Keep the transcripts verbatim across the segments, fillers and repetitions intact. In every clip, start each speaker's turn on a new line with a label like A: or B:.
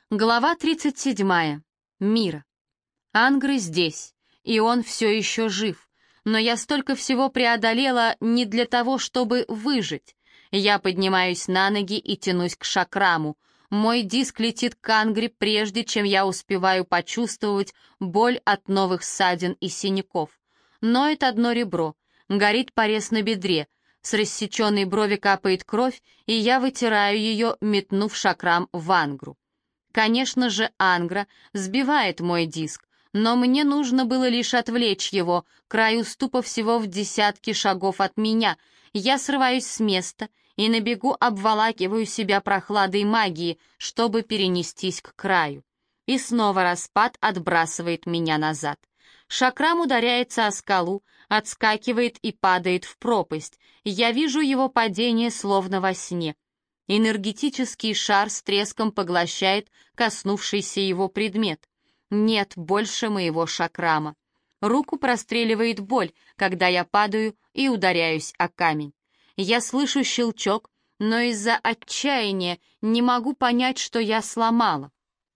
A: Глава тридцать седьмая. Мира. Ангры здесь, и он все еще жив. Но я столько всего преодолела не для того, чтобы выжить. Я поднимаюсь на ноги и тянусь к шакраму. Мой диск летит к Ангре, прежде чем я успеваю почувствовать боль от новых ссадин и синяков. Ноет одно ребро, горит порез на бедре. С рассеченной брови капает кровь, и я вытираю ее, метнув шакрам в Ангру. Конечно же, Ангра сбивает мой диск, но мне нужно было лишь отвлечь его, край уступа всего в десятке шагов от меня. Я срываюсь с места и на бегу обволакиваю себя прохладой магии, чтобы перенестись к краю. И снова распад отбрасывает меня назад. Шакрам ударяется о скалу, отскакивает и падает в пропасть. Я вижу его падение словно во сне. Энергетический шар с треском поглощает коснувшийся его предмет. Нет больше моего шакрама. Руку простреливает боль, когда я падаю и ударяюсь о камень. Я слышу щелчок, но из-за отчаяния не могу понять, что я сломала.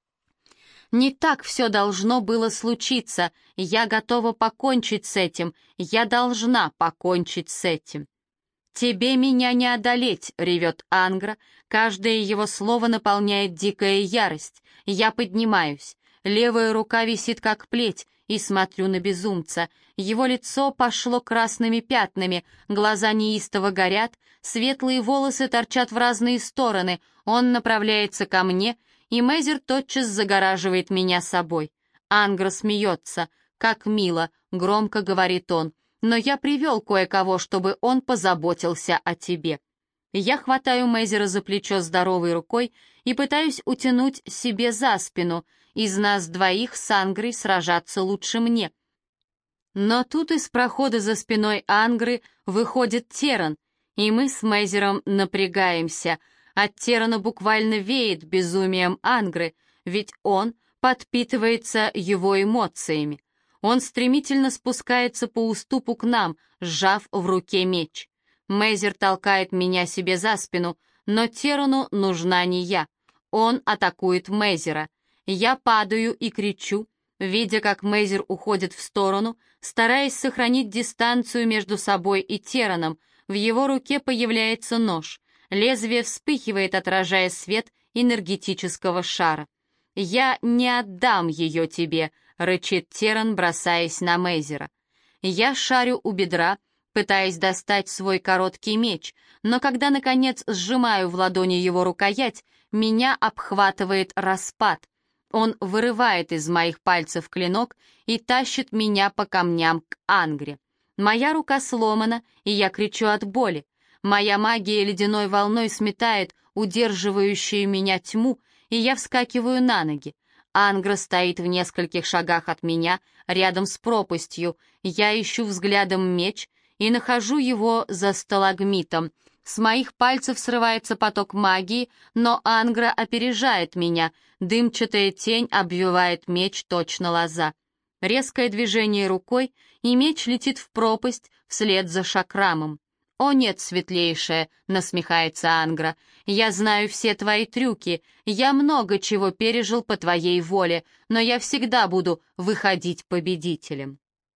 A: Не так все должно было случиться. Я готова покончить с этим. Я должна покончить с этим. «Тебе меня не одолеть!» — ревет Ангра. Каждое его слово наполняет дикая ярость. Я поднимаюсь. Левая рука висит как плеть, и смотрю на безумца. Его лицо пошло красными пятнами, глаза неистово горят, светлые волосы торчат в разные стороны. Он направляется ко мне, и Мейзер тотчас загораживает меня собой. Ангра смеется. «Как мило!» — громко говорит он. «Но я привел кое-кого, чтобы он позаботился о тебе». Я хватаю Мейзера за плечо здоровой рукой и пытаюсь утянуть себе за спину. Из нас двоих с Ангрой сражаться лучше мне. Но тут из прохода за спиной Ангры выходит Теран, и мы с Мейзером напрягаемся. От Терана буквально веет безумием Ангры, ведь он подпитывается его эмоциями. Он стремительно спускается по уступу к нам, сжав в руке меч. Мейзер толкает меня себе за спину, но Терану нужна не я. Он атакует Мейзера. Я падаю и кричу, видя, как Мейзер уходит в сторону, стараясь сохранить дистанцию между собой и Тераном. В его руке появляется нож. Лезвие вспыхивает, отражая свет энергетического шара. «Я не отдам ее тебе», — рычит Теран, бросаясь на Мейзера. Я шарю у бедра, пытаясь достать свой короткий меч, но когда, наконец, сжимаю в ладони его рукоять, меня обхватывает распад. Он вырывает из моих пальцев клинок и тащит меня по камням к Ангре. Моя рука сломана, и я кричу от боли. Моя магия ледяной волной сметает удерживающую меня тьму, и я вскакиваю на ноги. Ангра стоит в нескольких шагах от меня, рядом с пропастью. Я ищу взглядом меч и нахожу его за сталагмитом. С моих пальцев срывается поток магии, но Ангра опережает меня. Дымчатая тень обвивает меч точно лоза. Резкое движение рукой, и меч летит в пропасть вслед за шакрамом. «О нет, светлейшая», — насмехается Ангра, — «я знаю все твои трюки, я много чего пережил по твоей воле, но я всегда буду выходить победителем».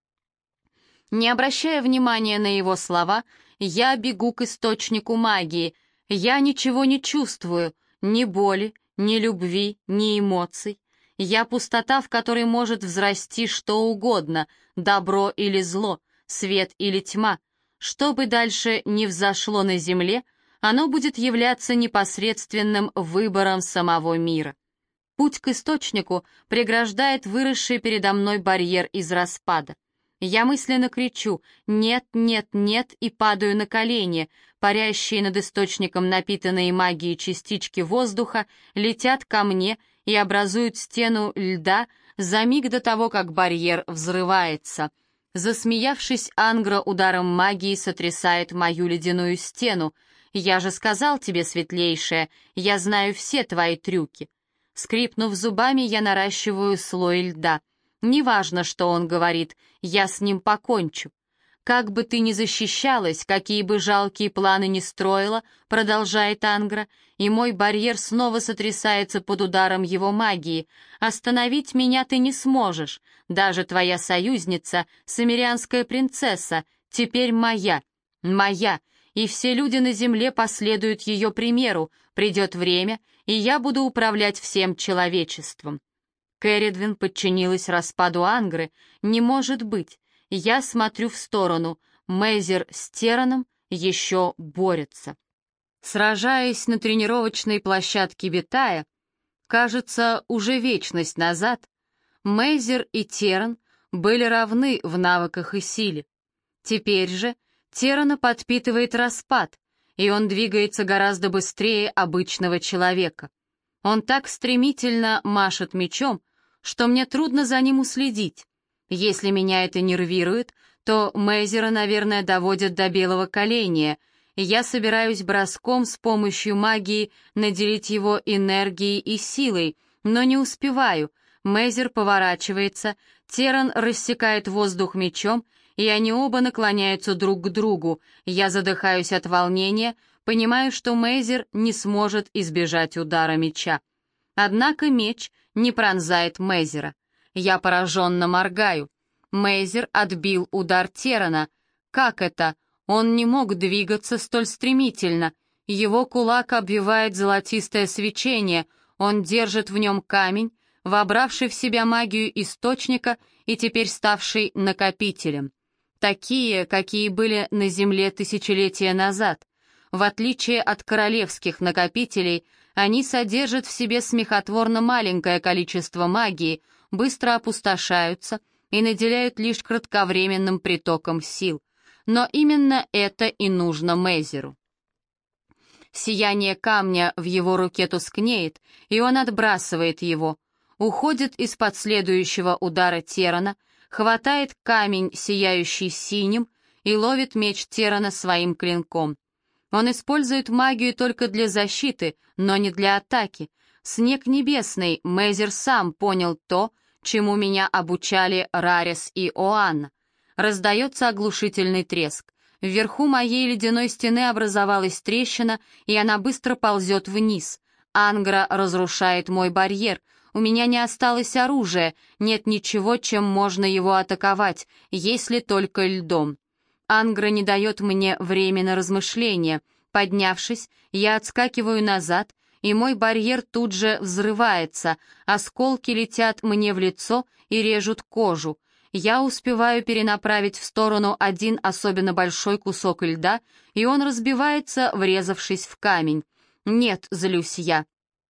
A: Не обращая внимания на его слова, я бегу к источнику магии. Я ничего не чувствую, ни боли, ни любви, ни эмоций. Я пустота, в которой может взрасти что угодно, добро или зло, свет или тьма. Что бы дальше ни взошло на земле, оно будет являться непосредственным выбором самого мира. Путь к источнику преграждает выросший передо мной барьер из распада. Я мысленно кричу «нет, нет, нет» и падаю на колени. Парящие над источником напитанные магией частички воздуха летят ко мне и образуют стену льда за миг до того, как барьер взрывается. Засмеявшись, Ангра ударом магии сотрясает мою ледяную стену. «Я же сказал тебе, светлейшая, я знаю все твои трюки». Скрипнув зубами, я наращиваю слой льда. Неважно, что он говорит, я с ним покончу. «Как бы ты ни защищалась, какие бы жалкие планы ни строила», — продолжает Ангра, и мой барьер снова сотрясается под ударом его магии. «Остановить меня ты не сможешь. Даже твоя союзница, самирианская принцесса, теперь моя. Моя. И все люди на земле последуют ее примеру. Придет время, и я буду управлять всем человечеством». Кэрридвин подчинилась распаду Ангры. «Не может быть. Я смотрю в сторону. Мейзер с Тераном еще борются». Сражаясь на тренировочной площадке Витая, кажется, уже вечность назад, Мейзер и Теран были равны в навыках и силе. Теперь же Терана подпитывает распад, и он двигается гораздо быстрее обычного человека. Он так стремительно машет мечом, что мне трудно за ним уследить. Если меня это нервирует, то Мейзера, наверное, доводят до белого коленя, и я собираюсь броском с помощью магии наделить его энергией и силой, но не успеваю. Мейзер поворачивается, Теран рассекает воздух мечом, и они оба наклоняются друг к другу. Я задыхаюсь от волнения, понимаю, что Мейзер не сможет избежать удара меча. Однако меч не пронзает Мейзера. Я пораженно моргаю. Мейзер отбил удар Терана. Как это? Он не мог двигаться столь стремительно. Его кулак обвивает золотистое свечение, он держит в нем камень, вобравший в себя магию источника и теперь ставший накопителем. Такие, какие были на Земле тысячелетия назад. В отличие от королевских накопителей, они содержат в себе смехотворно маленькое количество магии, быстро опустошаются и наделяют лишь кратковременным притоком сил. Но именно это и нужно Мейзеру. Сияние камня в его руке тускнеет, и он отбрасывает его, уходит из-под следующего удара Терана, хватает камень, сияющий синим, и ловит меч Терана своим клинком. Он использует магию только для защиты, но не для атаки. Снег небесный, Мейзер сам понял то, чему меня обучали Рарис и Оанна. Раздается оглушительный треск. Вверху моей ледяной стены образовалась трещина, и она быстро ползет вниз. Ангра разрушает мой барьер. У меня не осталось оружия, нет ничего, чем можно его атаковать, если только льдом. Ангра не дает мне время на размышления. Поднявшись, я отскакиваю назад, и мой барьер тут же взрывается, осколки летят мне в лицо и режут кожу. Я успеваю перенаправить в сторону один особенно большой кусок льда, и он разбивается, врезавшись в камень. Нет, злюсь я.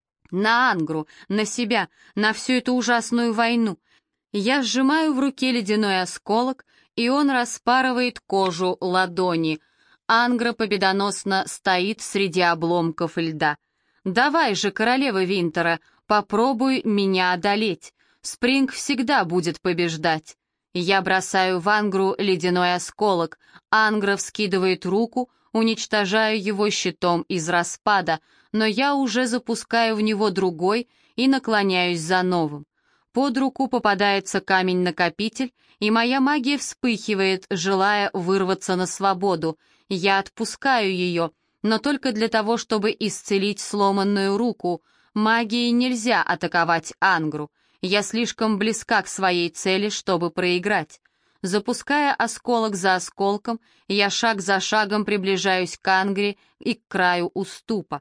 A: На Ангру, на себя, на всю эту ужасную войну. Я сжимаю в руке ледяной осколок, и он распарывает кожу ладони. Ангра победоносно стоит среди обломков льда. «Давай же, королева Винтера, попробуй меня одолеть. Спринг всегда будет побеждать». Я бросаю в Ангру ледяной осколок. Ангра вскидывает руку, уничтожаю его щитом из распада, но я уже запускаю в него другой и наклоняюсь за новым. Под руку попадается камень-накопитель, и моя магия вспыхивает, желая вырваться на свободу. Я отпускаю ее, но только для того, чтобы исцелить сломанную руку. Магией нельзя атаковать Ангру. Я слишком близка к своей цели, чтобы проиграть. Запуская осколок за осколком, я шаг за шагом приближаюсь к Ангре и к краю уступа.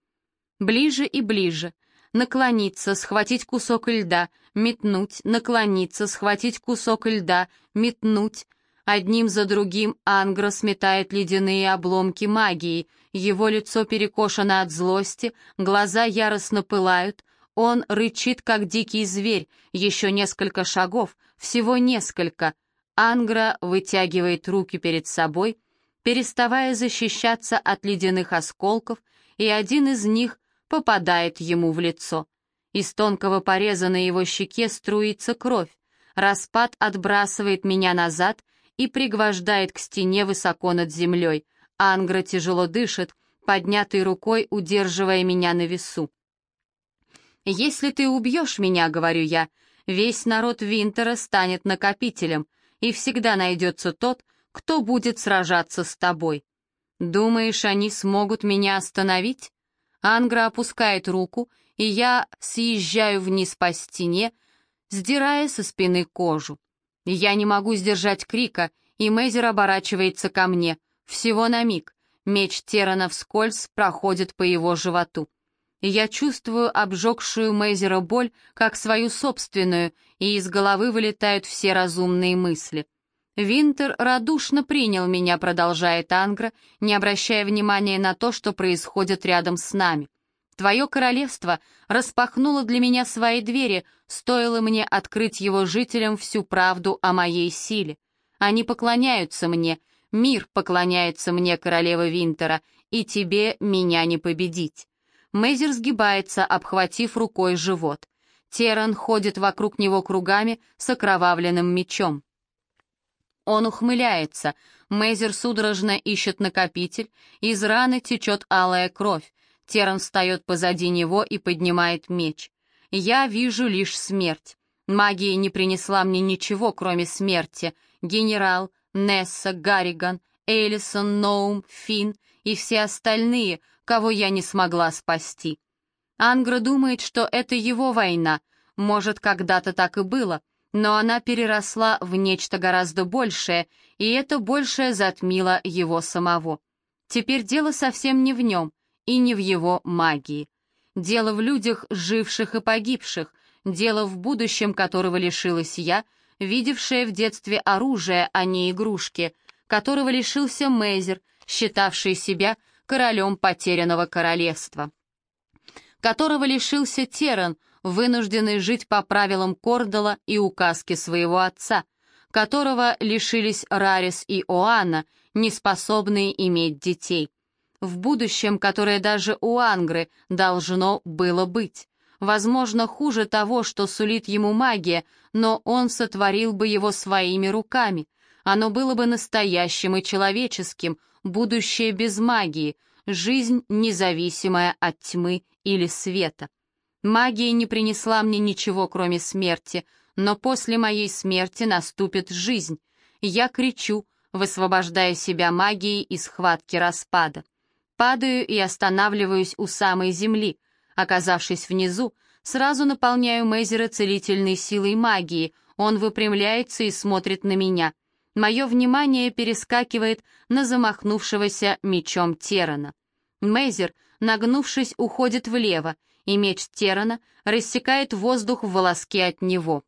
A: Ближе и ближе. Наклониться, схватить кусок льда, метнуть, наклониться, схватить кусок льда, метнуть. Одним за другим Ангра сметает ледяные обломки магии. Его лицо перекошено от злости, глаза яростно пылают. Он рычит, как дикий зверь. Еще несколько шагов, всего несколько. Ангра вытягивает руки перед собой, переставая защищаться от ледяных осколков, и один из них попадает ему в лицо. Из тонкого пореза на его щеке струится кровь. Распад отбрасывает меня назад и пригвождает к стене высоко над землей. Ангра тяжело дышит, поднятой рукой удерживая меня на весу. «Если ты убьешь меня, — говорю я, — весь народ Винтера станет накопителем, и всегда найдется тот, кто будет сражаться с тобой. Думаешь, они смогут меня остановить? Ангра опускает руку, и я съезжаю вниз по стене, сдирая со спины кожу. Я не могу сдержать крика, и Мейзер оборачивается ко мне. Всего на миг. Меч Терана вскользь проходит по его животу. Я чувствую обжегшую Мейзера боль, как свою собственную, и из головы вылетают все разумные мысли. «Винтер радушно принял меня», — продолжает Ангра, не обращая внимания на то, что происходит рядом с нами. «Твое королевство распахнуло для меня свои двери, стоило мне открыть его жителям всю правду о моей силе. Они поклоняются мне, мир поклоняется мне, королева Винтера, и тебе меня не победить». Мейзер сгибается, обхватив рукой живот. Теран ходит вокруг него кругами с окровавленным мечом. Он ухмыляется. Мейзер судорожно ищет накопитель, из раны течет алая кровь. Теран встает позади него и поднимает меч. Я вижу лишь смерть. Магия не принесла мне ничего, кроме смерти. Генерал, Несса, Гарриган, Элисон, Ноум, Финн и все остальные, кого я не смогла спасти. Ангра думает, что это его война. Может, когда-то так и было, но она переросла в нечто гораздо большее, и это большее затмило его самого. Теперь дело совсем не в нем и не в его магии. Дело в людях, живших и погибших, дело в будущем, которого лишилась я, видевшая в детстве оружие, а не игрушки, которого лишился Мейзер, считавший себя королем потерянного королевства, которого лишился Теран, вынужденный жить по правилам Кордала и указки своего отца, которого лишились Рарис и Оанна, неспособные иметь детей. В будущем, которое даже у Ангры должно было быть. Возможно, хуже того, что сулит ему магия, но он сотворил бы его своими руками. Оно было бы настоящим и человеческим, будущее без магии, жизнь, независимая от тьмы или света. Магия не принесла мне ничего, кроме смерти, но после моей смерти наступит жизнь. Я кричу, высвобождая себя магией из схватки распада. Падаю и останавливаюсь у самой земли. Оказавшись внизу, сразу наполняю Мейзера целительной силой магии. Он выпрямляется и смотрит на меня. Мое внимание перескакивает на замахнувшегося мечом Терана. Мейзер, нагнувшись, уходит влево, и меч Терана рассекает воздух в волоске от него.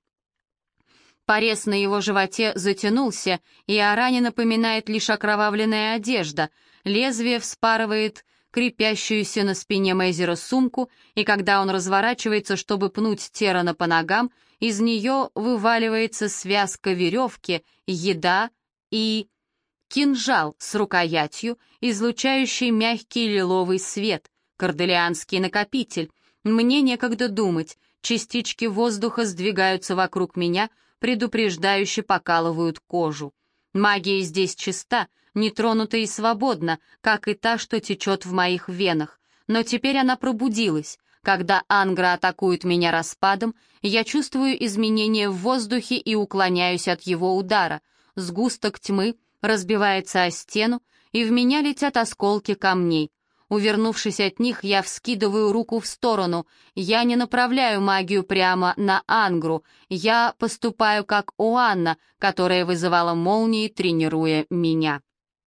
A: Порез на его животе затянулся, и о ране напоминает лишь окровавленная одежда. Лезвие вспарывает крепящуюся на спине Мейзера сумку, и когда он разворачивается, чтобы пнуть Терана по ногам, из нее вываливается связка веревки, еда и кинжал с рукоятью, излучающий мягкий лиловый свет, корделианский накопитель. Мне некогда думать, частички воздуха сдвигаются вокруг меня, предупреждающе покалывают кожу. Магия здесь чиста, нетронута и свободна, как и та, что течет в моих венах. Но теперь она пробудилась. Когда Ангра атакует меня распадом, я чувствую изменения в воздухе и уклоняюсь от его удара. Сгусток тьмы разбивается о стену, и в меня летят осколки камней. Увернувшись от них, я вскидываю руку в сторону. Я не направляю магию прямо на Ангру. Я поступаю как Оанна, которая вызывала молнии, тренируя меня.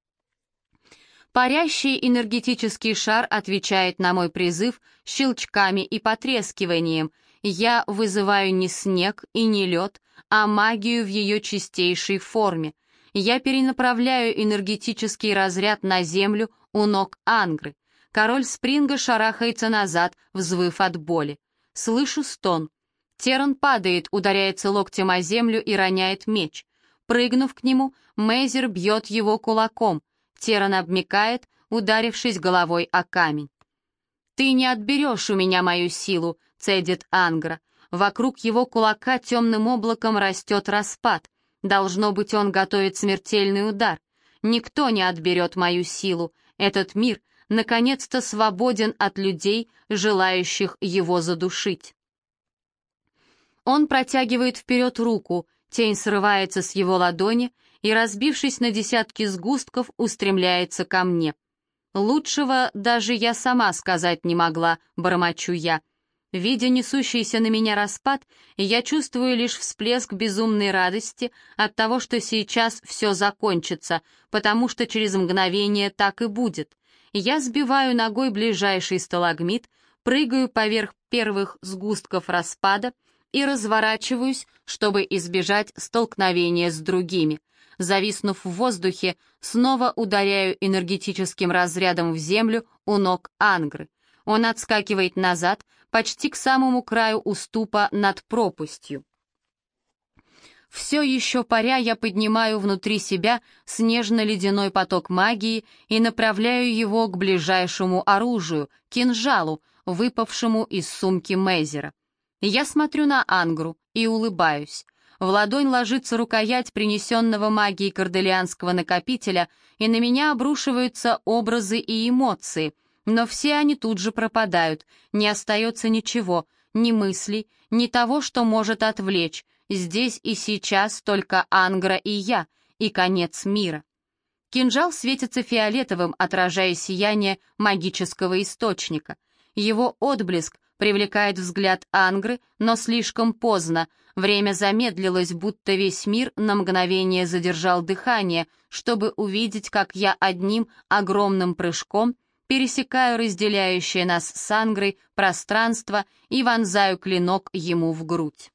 A: Парящий энергетический шар отвечает на мой призыв щелчками и потрескиванием. Я вызываю не снег и не лед, а магию в ее чистейшей форме. Я перенаправляю энергетический разряд на землю у ног Ангры. Король Спринга шарахается назад, взвыв от боли. Слышу стон. Теран падает, ударяется локтем о землю и роняет меч. Прыгнув к нему, Мейзер бьет его кулаком. Теран обмякает, ударившись головой о камень. «Ты не отберешь у меня мою силу», — цедит Ангра. Вокруг его кулака темным облаком растет распад. Должно быть, он готовит смертельный удар. Никто не отберет мою силу. Этот мир наконец-то свободен от людей, желающих его задушить. Он протягивает вперед руку, тень срывается с его ладони, и, разбившись на десятки сгустков, устремляется ко мне. Лучшего даже я сама сказать не могла, бормочу я. Видя несущийся на меня распад, я чувствую лишь всплеск безумной радости от того, что сейчас все закончится, потому что через мгновение так и будет. Я сбиваю ногой ближайший сталагмит, прыгаю поверх первых сгустков распада и разворачиваюсь, чтобы избежать столкновения с другими. Зависнув в воздухе, снова ударяю энергетическим разрядом в землю у ног Ангры. Он отскакивает назад, почти к самому краю уступа над пропастью. Все еще паря, я поднимаю внутри себя снежно-ледяной поток магии и направляю его к ближайшему оружию, кинжалу, выпавшему из сумки Мейзера. Я смотрю на Ангру и улыбаюсь. В ладонь ложится рукоять принесенного магией корделианского накопителя, и на меня обрушиваются образы и эмоции, но все они тут же пропадают, не остается ничего, ни мыслей, ни того, что может отвлечь. Здесь и сейчас только Ангра и я, и конец мира. Кинжал светится фиолетовым, отражая сияние магического источника. Его отблеск привлекает взгляд Ангры, но слишком поздно. Время замедлилось, будто весь мир на мгновение задержал дыхание, чтобы увидеть, как я одним огромным прыжком пересекаю разделяющее нас с Ангрой пространство и вонзаю клинок ему в грудь.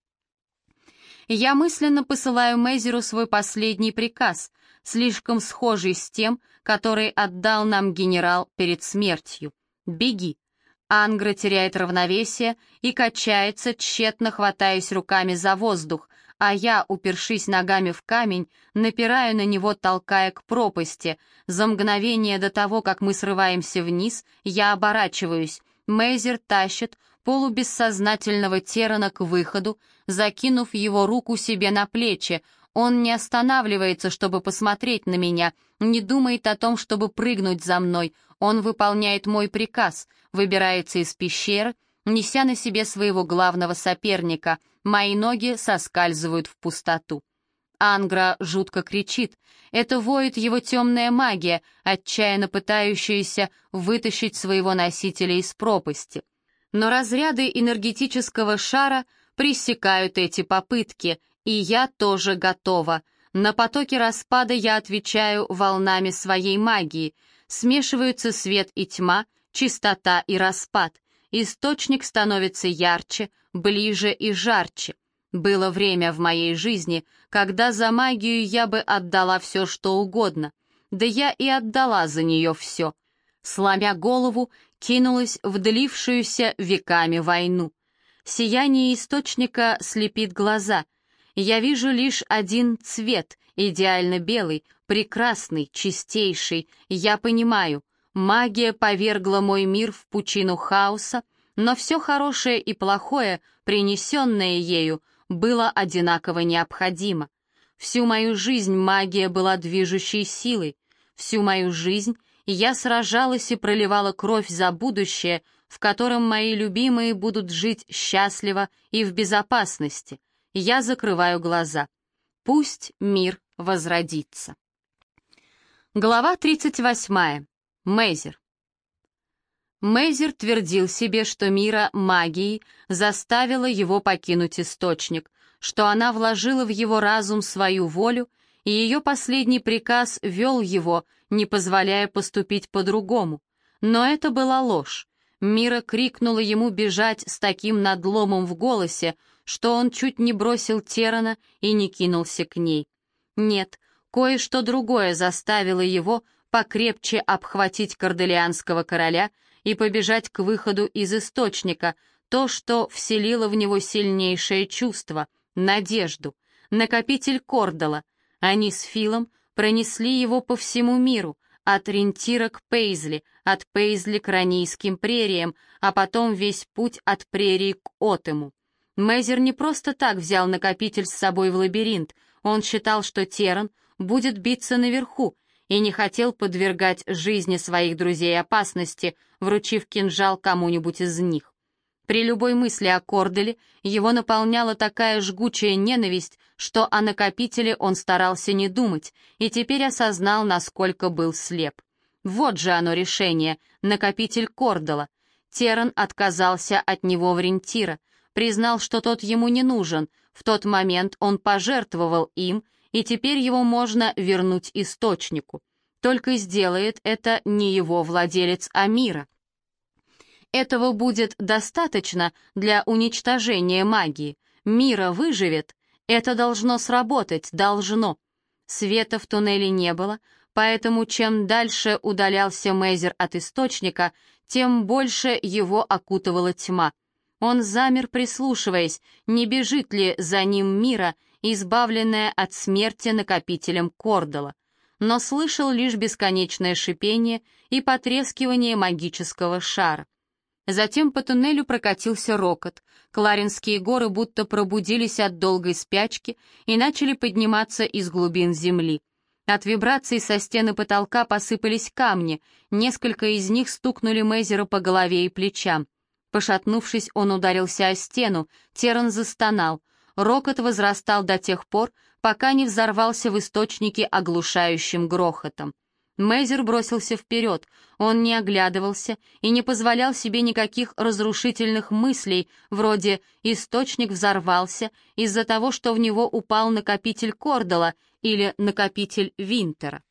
A: Я мысленно посылаю Мейзеру свой последний приказ, слишком схожий с тем, который отдал нам генерал перед смертью. «Беги». Ангра теряет равновесие и качается, тщетно хватаясь руками за воздух, а я, упершись ногами в камень, напираю на него, толкая к пропасти. За мгновение до того, как мы срываемся вниз, я оборачиваюсь. Мейзер тащит полубессознательного Террана к выходу, закинув его руку себе на плечи. Он не останавливается, чтобы посмотреть на меня, не думает о том, чтобы прыгнуть за мной. Он выполняет мой приказ, выбирается из пещеры, неся на себе своего главного соперника. Мои ноги соскальзывают в пустоту. Ангра жутко кричит. Это воет его темная магия, отчаянно пытающаяся вытащить своего носителя из пропасти. Но разряды энергетического шара пресекают эти попытки, и я тоже готова. На потоки распада я отвечаю волнами своей магии. Смешиваются свет и тьма, чистота и распад. Источник становится ярче, ближе и жарче. Было время в моей жизни, когда за магию я бы отдала все, что угодно. Да я и отдала за нее все. Сломя голову, кинулась в длившуюся веками войну. Сияние источника слепит глаза. Я вижу лишь один цвет, идеально белый, прекрасный, чистейший. Я понимаю, магия повергла мой мир в пучину хаоса, но все хорошее и плохое, принесенное ею, было одинаково необходимо. Всю мою жизнь магия была движущей силой. Всю мою жизнь я сражалась и проливала кровь за будущее, в котором мои любимые будут жить счастливо и в безопасности. Я закрываю глаза. Пусть мир возродится. Глава тридцать восьмая. Мейзер. Мейзер твердил себе, что Мира магией заставила его покинуть источник, что она вложила в его разум свою волю, и ее последний приказ вел его, не позволяя поступить по-другому. Но это была ложь. Мира крикнула ему бежать с таким надломом в голосе, что он чуть не бросил Террана и не кинулся к ней. Нет, кое-что другое заставило его покрепче обхватить корделианского короля и побежать к выходу из источника, то, что вселило в него сильнейшее чувство — надежду, накопитель Кордала. Они с Филом пронесли его по всему миру, от Рентира к Пейзли, от Пейзли к Ранийским прериям, а потом весь путь от прерии к Отему. Мейзер не просто так взял накопитель с собой в лабиринт, он считал, что Терран будет биться наверху, и не хотел подвергать жизни своих друзей опасности, вручив кинжал кому-нибудь из них. При любой мысли о Корделе его наполняла такая жгучая ненависть, что о накопителе он старался не думать, и теперь осознал, насколько был слеп. Вот же оно решение, накопитель Кордала. Терран отказался от него в Рентира, признал, что тот ему не нужен, в тот момент он пожертвовал им, и теперь его можно вернуть источнику. Только сделает это не его владелец, а Мира. Этого будет достаточно для уничтожения магии. Мира выживет. Это должно сработать, должно. Света в туннеле не было, поэтому чем дальше удалялся Мейзер от источника, тем больше его окутывала тьма. Он замер, прислушиваясь, не бежит ли за ним Мира, избавленная от смерти накопителем Кордала, но слышал лишь бесконечное шипение и потрескивание магического шара. Затем по туннелю прокатился рокот. Кларинские горы будто пробудились от долгой спячки и начали подниматься из глубин земли. От вибраций со стены потолка посыпались камни, несколько из них стукнули Мейзера по голове и плечам. Пошатнувшись, он ударился о стену, Терран застонал. Рокот возрастал до тех пор, пока не взорвался в источнике оглушающим грохотом. Мейзер бросился вперед, он не оглядывался и не позволял себе никаких разрушительных мыслей, вроде «источник взорвался из-за того, что в него упал накопитель Кордала» или «накопитель Винтера».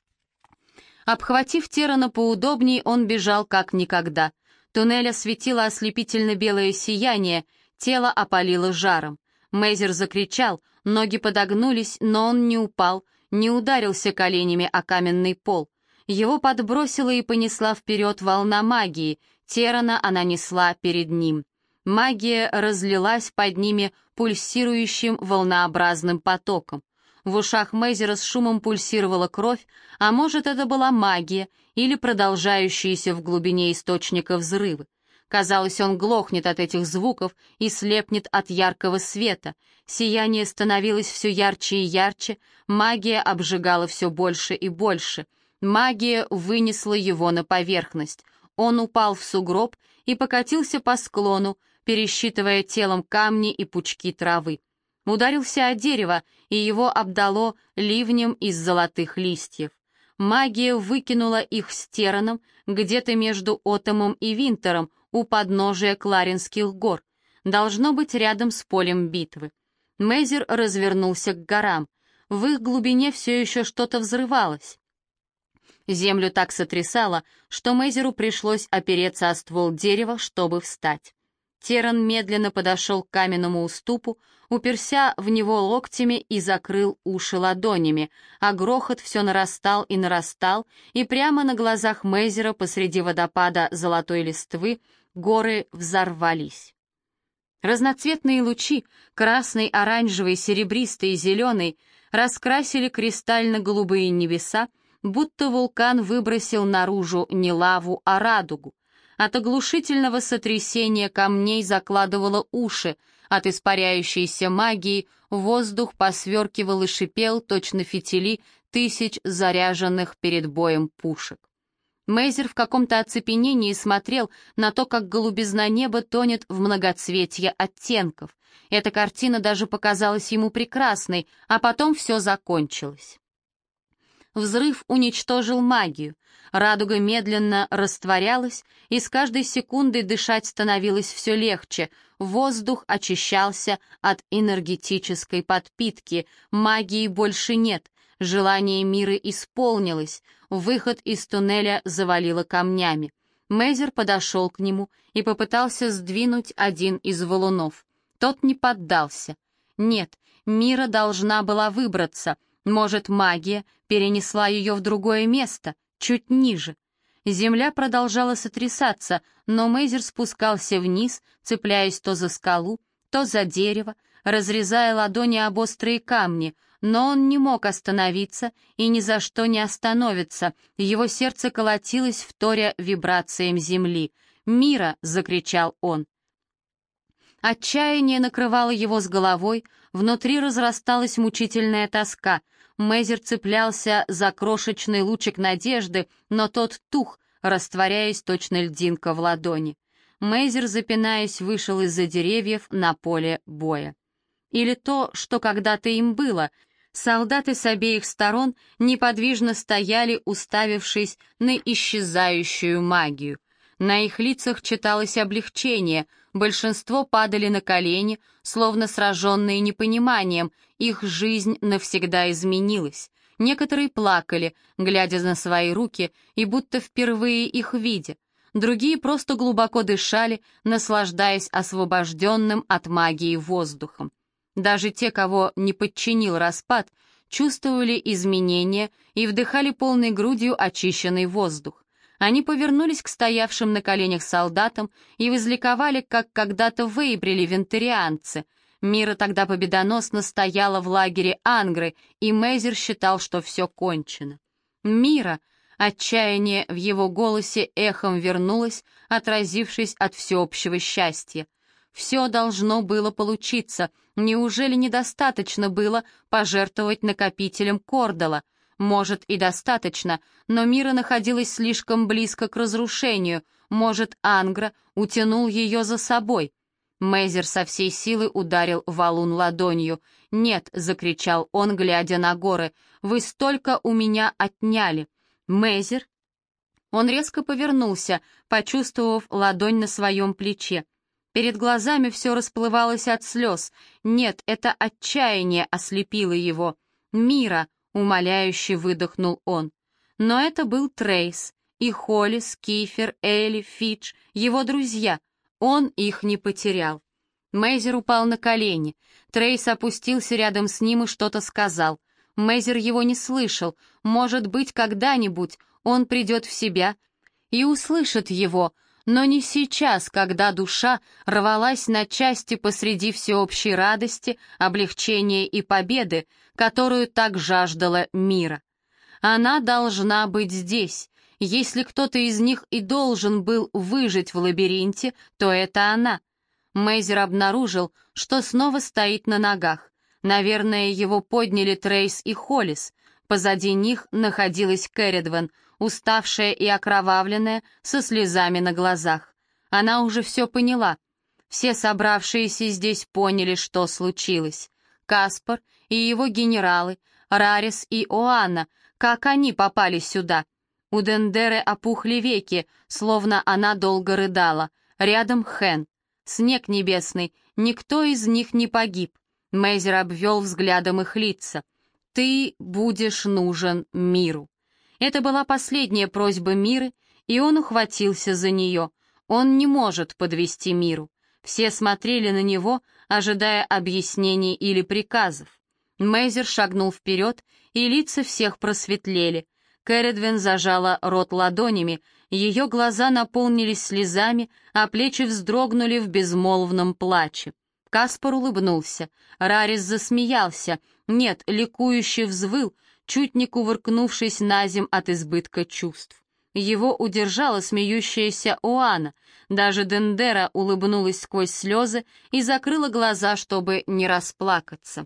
A: Обхватив Террана поудобней, он бежал как никогда. Туннель осветило ослепительно-белое сияние, тело опалило жаром. Мейзер закричал, ноги подогнулись, но он не упал, не ударился коленями о каменный пол. Его подбросила и понесла вперед волна магии, Террана она несла перед ним. Магия разлилась под ними пульсирующим волнообразным потоком. В ушах Мейзера с шумом пульсировала кровь, а может, это была магия или продолжающиеся в глубине источника взрывы. Казалось, он глохнет от этих звуков и слепнет от яркого света. Сияние становилось все ярче и ярче, магия обжигала все больше и больше. Магия вынесла его на поверхность. Он упал в сугроб и покатился по склону, пересчитывая телом камни и пучки травы. Ударился о дерево, и его обдало ливнем из золотых листьев. Магия выкинула их с Терраном где-то между Отомом и Винтером у подножия Кларинских гор, должно быть рядом с полем битвы. Мейзер развернулся к горам. В их глубине все еще что-то взрывалось. Землю так сотрясало, что Мейзеру пришлось опереться о ствол дерева, чтобы встать. Терран медленно подошел к каменному уступу, уперся в него локтями и закрыл уши ладонями, а грохот все нарастал и нарастал, и прямо на глазах Мейзера посреди водопада золотой листвы горы взорвались. Разноцветные лучи, красный, оранжевый, серебристый и зеленый, раскрасили кристально-голубые небеса, будто вулкан выбросил наружу не лаву, а радугу. От оглушительного сотрясения камней закладывало уши, от испаряющейся магии воздух посверкивал и шипел, точно фитили тысяч заряженных перед боем пушек. Мейзер в каком-то оцепенении смотрел на то, как голубизна неба тонет в многоцветье оттенков. Эта картина даже показалась ему прекрасной, а потом все закончилось. Взрыв уничтожил магию. Радуга медленно растворялась, и с каждой секундой дышать становилось все легче. Воздух очищался от энергетической подпитки. Магии больше нет. Желание Мира исполнилось. Выход из туннеля завалило камнями. Мейзер подошел к нему и попытался сдвинуть один из валунов. Тот не поддался. Нет, Мира должна была выбраться. Может, магия перенесла ее в другое место, чуть ниже. Земля продолжала сотрясаться, но Мейзер спускался вниз, цепляясь то за скалу, то за дерево, разрезая ладони об острые камни, но он не мог остановиться и ни за что не остановится. Его сердце колотилось, вторя вибрациям земли. «Мира!» — закричал он. Отчаяние накрывало его с головой, внутри разрасталась мучительная тоска. Мейзер цеплялся за крошечный лучик надежды, но тот тух, растворяясь точно льдинка в ладони. Мейзер, запинаясь, вышел из-за деревьев на поле боя. или то, что когда-то им было. Солдаты с обеих сторон неподвижно стояли, уставившись на исчезающую магию. На их лицах читалось облегчение, большинство падали на колени, словно сраженные непониманием, их жизнь навсегда изменилась. Некоторые плакали, глядя на свои руки и будто впервые их видя. Другие просто глубоко дышали, наслаждаясь освобожденным от магии воздухом. Даже те, кого не подчинил распад, чувствовали изменения и вдыхали полной грудью очищенный воздух. Они повернулись к стоявшим на коленях солдатам и возликовали, как когда-то вейбрили вентарианцы. Мира тогда победоносно стояла в лагере Ангры, и Мейзер считал, что все кончено. «Мира!» Отчаяние в его голосе эхом вернулось, отразившись от всеобщего счастья. Все должно было получиться. Неужели недостаточно было пожертвовать накопителем Кордала? Может, и достаточно, но Мира находилась слишком близко к разрушению. Может, Ангра утянул ее за собой? Мейзер со всей силы ударил валун ладонью. «Нет!» — закричал он, глядя на горы. «Вы столько у меня отняли!» «Мейзер?» Он резко повернулся, почувствовав ладонь на своем плече. Перед глазами все расплывалось от слез. Нет, это отчаяние ослепило его. «Мира!» — умоляюще выдохнул он. Но это был Трейс, и Холлис, Кифер, Элли, Фидж, его друзья. Он их не потерял. Мейзер упал на колени. Трейс опустился рядом с ним и что-то сказал. Мейзер его не слышал. Может быть, когда-нибудь он придет в себя и услышит его, но не сейчас, когда душа рвалась на части посреди всеобщей радости, облегчения и победы, которую так жаждала Мира. Она должна быть здесь. Если кто-то из них и должен был выжить в лабиринте, то это она. Мейзер обнаружил, что снова стоит на ногах. Наверное, его подняли Трейс и Холлис. Позади них находилась Кэрридвен, уставшая и окровавленная, со слезами на глазах. Она уже все поняла. Все собравшиеся здесь поняли, что случилось. Каспар и его генералы, Рарис и Оанна, как они попали сюда? У Дендеры опухли веки, словно она долго рыдала. Рядом Хэн. Снег небесный, никто из них не погиб. Мейзер обвел взглядом их лица. «Ты будешь нужен миру». Это была последняя просьба Миры, и он ухватился за нее. Он не может подвести Миру. Все смотрели на него, ожидая объяснений или приказов. Мейзер шагнул вперед, и лица всех просветлели. Кэрридвен зажала рот ладонями, ее глаза наполнились слезами, а плечи вздрогнули в безмолвном плаче. Каспар улыбнулся, Рарис засмеялся, нет, ликующе взвыл, чуть не кувыркнувшись назем от избытка чувств. Его удержала смеющаяся Оанна, даже Дендера улыбнулась сквозь слезы и закрыла глаза, чтобы не расплакаться.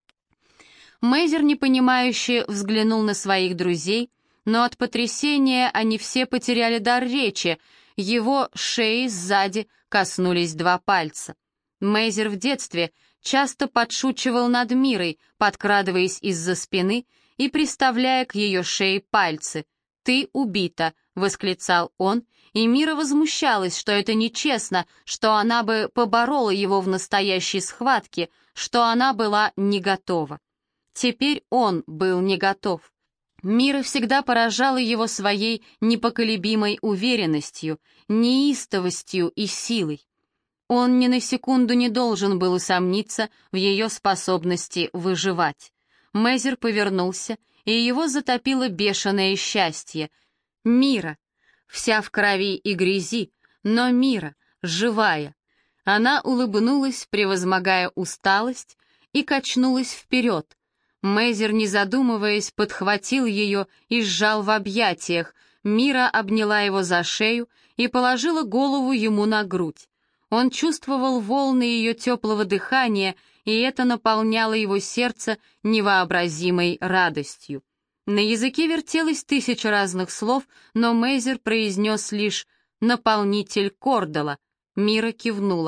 A: Мейзер непонимающе взглянул на своих друзей, но от потрясения они все потеряли дар речи, его шеи сзади коснулись два пальца. Мейзер в детстве часто подшучивал над Мирой, подкрадываясь из-за спины и приставляя к ее шее пальцы. «Ты убита», — восклицал он, и Мира возмущалась, что это нечестно, что она бы поборола его в настоящей схватке, что она была не готова. Теперь он был не готов. Мира всегда поражала его своей непоколебимой уверенностью, неистовостью и силой. Он ни на секунду не должен был усомниться в ее способности выживать. Мейзер повернулся, и его затопило бешеное счастье. Мира, вся в крови и грязи, но Мира, живая. Она улыбнулась, превозмогая усталость, и качнулась вперед. Мейзер, не задумываясь, подхватил ее и сжал в объятиях. Мира обняла его за шею и положила голову ему на грудь. Он чувствовал волны ее теплого дыхания, и это наполняло его сердце невообразимой радостью. На языке вертелось тысяча разных слов, но Мейзер произнес лишь «наполнитель Кордала». Мира кивнула.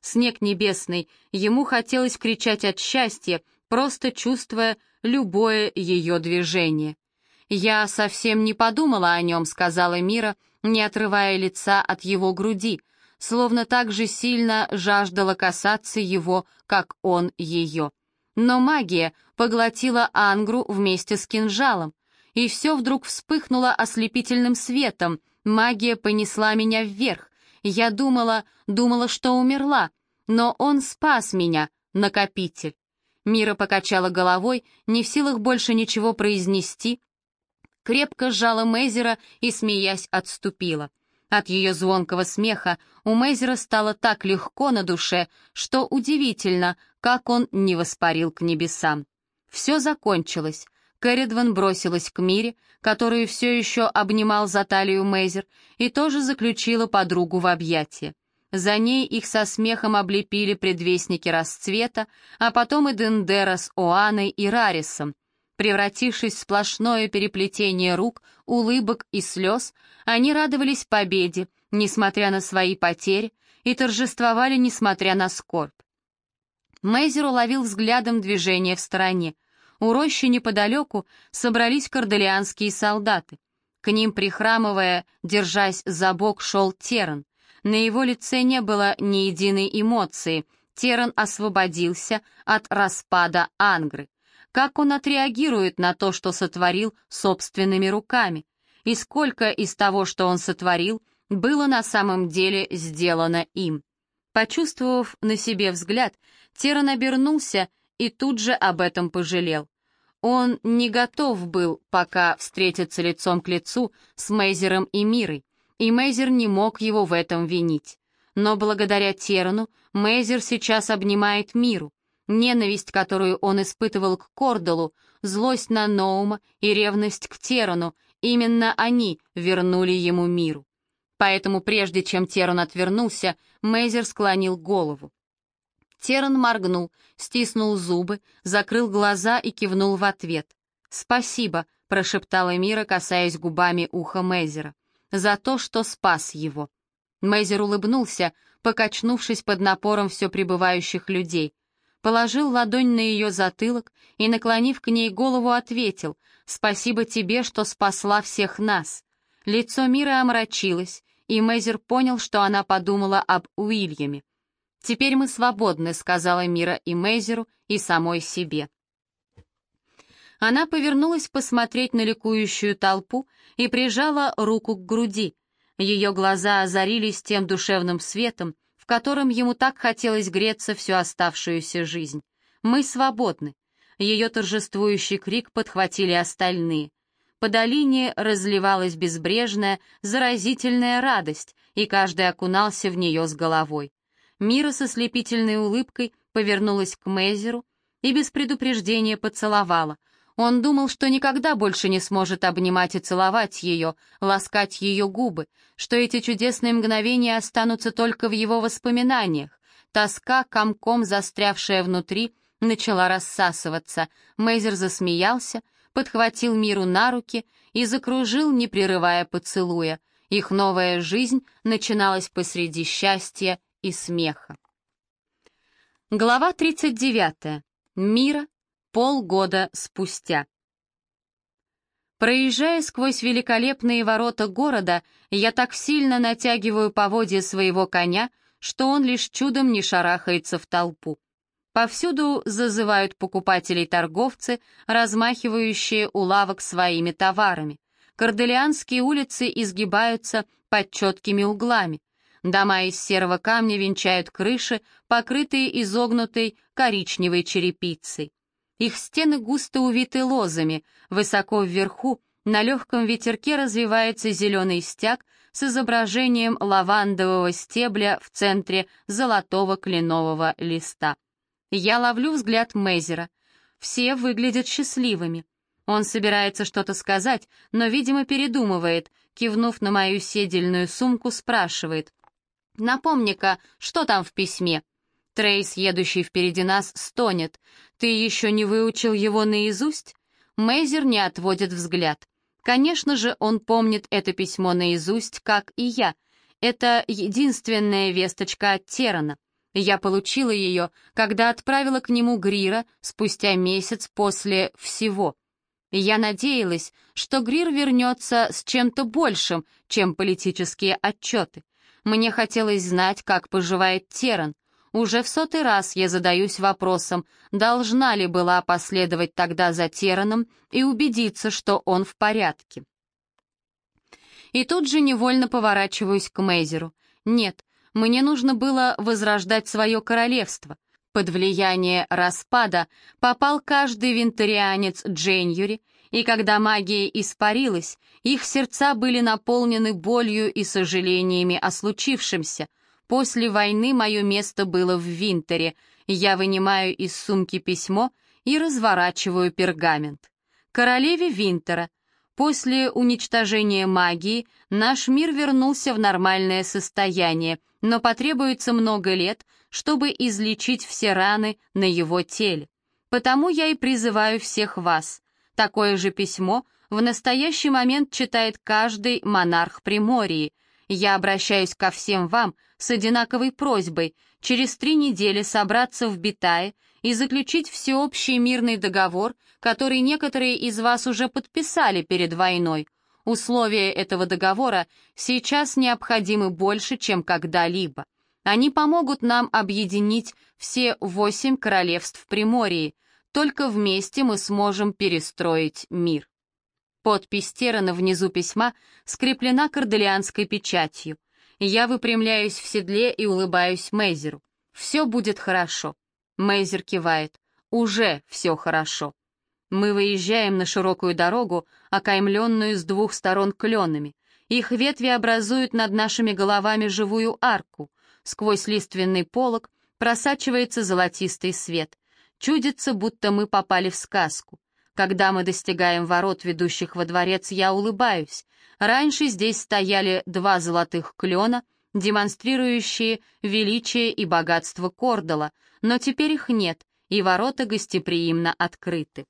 A: снег небесный, ему хотелось кричать от счастья, просто чувствуя любое ее движение. «Я совсем не подумала о нем», — сказала Мира, не отрывая лица от его груди, словно так же сильно жаждала касаться его, как он ее. Но магия поглотила Ангру вместе с кинжалом, и все вдруг вспыхнуло ослепительным светом, магия понесла меня вверх. Я думала, думала, что умерла, но он спас меня, накопитель. Мира покачала головой, не в силах больше ничего произнести, крепко сжала Мейзера и, смеясь, отступила. От ее звонкого смеха у Мейзера стало так легко на душе, что удивительно, как он не воспарил к небесам. Все закончилось. Кэрридван бросилась к Мире, которую все еще обнимал за талию Мейзер, и тоже заключила подругу в объятия. За ней их со смехом облепили предвестники расцвета, а потом и Дендера с Оаной и Рарисом. Превратившись в сплошное переплетение рук, улыбок и слез, они радовались победе, несмотря на свои потери, и торжествовали, несмотря на скорбь. Мейзер уловил взглядом движение в стороне. У рощи неподалеку собрались корделианские солдаты. К ним, прихрамывая, держась за бок, шел Терран. На его лице не было ни единой эмоции. Терран освободился от распада Ангры. Как он отреагирует на то, что сотворил собственными руками? И сколько из того, что он сотворил, было на самом деле сделано им? Почувствовав на себе взгляд, Терран обернулся и тут же об этом пожалел. Он не готов был пока встретиться лицом к лицу с Мейзером и Мирой, и Мейзер не мог его в этом винить. Но благодаря Террану Мейзер сейчас обнимает Миру. Ненависть, которую он испытывал к Кордалу, злость на Ноума и ревность к Террану, именно они вернули ему Миру. Поэтому прежде чем Терран отвернулся, Мейзер склонил голову. Терран моргнул, стиснул зубы, закрыл глаза и кивнул в ответ. «Спасибо», — прошептала Мира, касаясь губами уха Мейзера, — «за то, что спас его». Мейзер улыбнулся, покачнувшись под напором все прибывающих людей. Положил ладонь на ее затылок и, наклонив к ней голову, ответил: «Спасибо тебе, что спасла всех нас». Лицо Миры омрачилось, и Мейзер понял, что она подумала об Уильяме. «Теперь мы свободны», — сказала Мира и Мейзеру, и самой себе. Она повернулась посмотреть на ликующую толпу и прижала руку к груди. Ее глаза озарились тем душевным светом, в котором ему так хотелось греться всю оставшуюся жизнь. «Мы свободны!» Ее торжествующий крик подхватили остальные. По долине разливалась безбрежная, заразительная радость, и каждый окунался в нее с головой. Мира со слепительной улыбкой повернулась к Мейзеру и без предупреждения поцеловала. Он думал, что никогда больше не сможет обнимать и целовать ее, ласкать ее губы, что эти чудесные мгновения останутся только в его воспоминаниях. Тоска, комком застрявшая внутри, начала рассасываться. Мейзер засмеялся, подхватил Миру на руки и закружил, не прерывая поцелуя. Их новая жизнь начиналась посреди счастья и смеха. Глава тридцать девятая. Мира. Полгода спустя. Проезжая сквозь великолепные ворота города, я так сильно натягиваю поводья своего коня, что он лишь чудом не шарахается в толпу. Повсюду зазывают покупателей торговцы, размахивающие у лавок своими товарами. Корделианские улицы изгибаются под четкими углами. Дома из серого камня венчают крыши, покрытые изогнутой коричневой черепицей. Их стены густо увиты лозами, высоко вверху на легком ветерке развивается зеленый стяг с изображением лавандового стебля в центре золотого кленового листа. Я ловлю взгляд Мейзера. Все выглядят счастливыми. Он собирается что-то сказать, но, видимо, передумывает, кивнув на мою седельную сумку, спрашивает: «Напомни-ка, что там в письме?» Трейс, едущий впереди нас, стонет. «Ты еще не выучил его наизусть?» Мейзер не отводит взгляд. Конечно же, он помнит это письмо наизусть, как и я. Это единственная весточка от Террана. Я получила ее, когда отправила к нему Грира спустя месяц после всего. Я надеялась, что Грир вернется с чем-то большим, чем политические отчеты. Мне хотелось знать, как поживает Терран. Уже в сотый раз я задаюсь вопросом, должна ли была последовать тогда за Терраном и убедиться, что он в порядке. И тут же невольно поворачиваюсь к Мейзеру. Нет, мне нужно было возрождать свое королевство. Под влияние распада попал каждый винтерианец Дженюри, и когда магия испарилась, их сердца были наполнены болью и сожалениями о случившемся. После войны мое место было в Винтере. Я вынимаю из сумки письмо и разворачиваю пергамент. Королеве Винтера. После уничтожения магии наш мир вернулся в нормальное состояние, но потребуется много лет, чтобы излечить все раны на его теле. Потому я и призываю всех вас. Такое же письмо в настоящий момент читает каждый монарх Примории. Я обращаюсь ко всем вам с одинаковой просьбой через три недели собраться в Битае и заключить всеобщий мирный договор, который некоторые из вас уже подписали перед войной. Условия этого договора сейчас необходимы больше, чем когда-либо. Они помогут нам объединить все восемь королевств Примории. Только вместе мы сможем перестроить мир. Подпись Террана внизу письма скреплена корделианской печатью. Я выпрямляюсь в седле и улыбаюсь Мейзеру. «Все будет хорошо». Мейзер кивает. «Уже все хорошо». Мы выезжаем на широкую дорогу, окаймленную с двух сторон кленами. Их ветви образуют над нашими головами живую арку. Сквозь лиственный полог просачивается золотистый свет. Чудится, будто мы попали в сказку. Когда мы достигаем ворот, ведущих во дворец, я улыбаюсь. Раньше здесь стояли два золотых клена, демонстрирующие величие и богатство Кордала, но теперь их нет, и ворота гостеприимно открыты.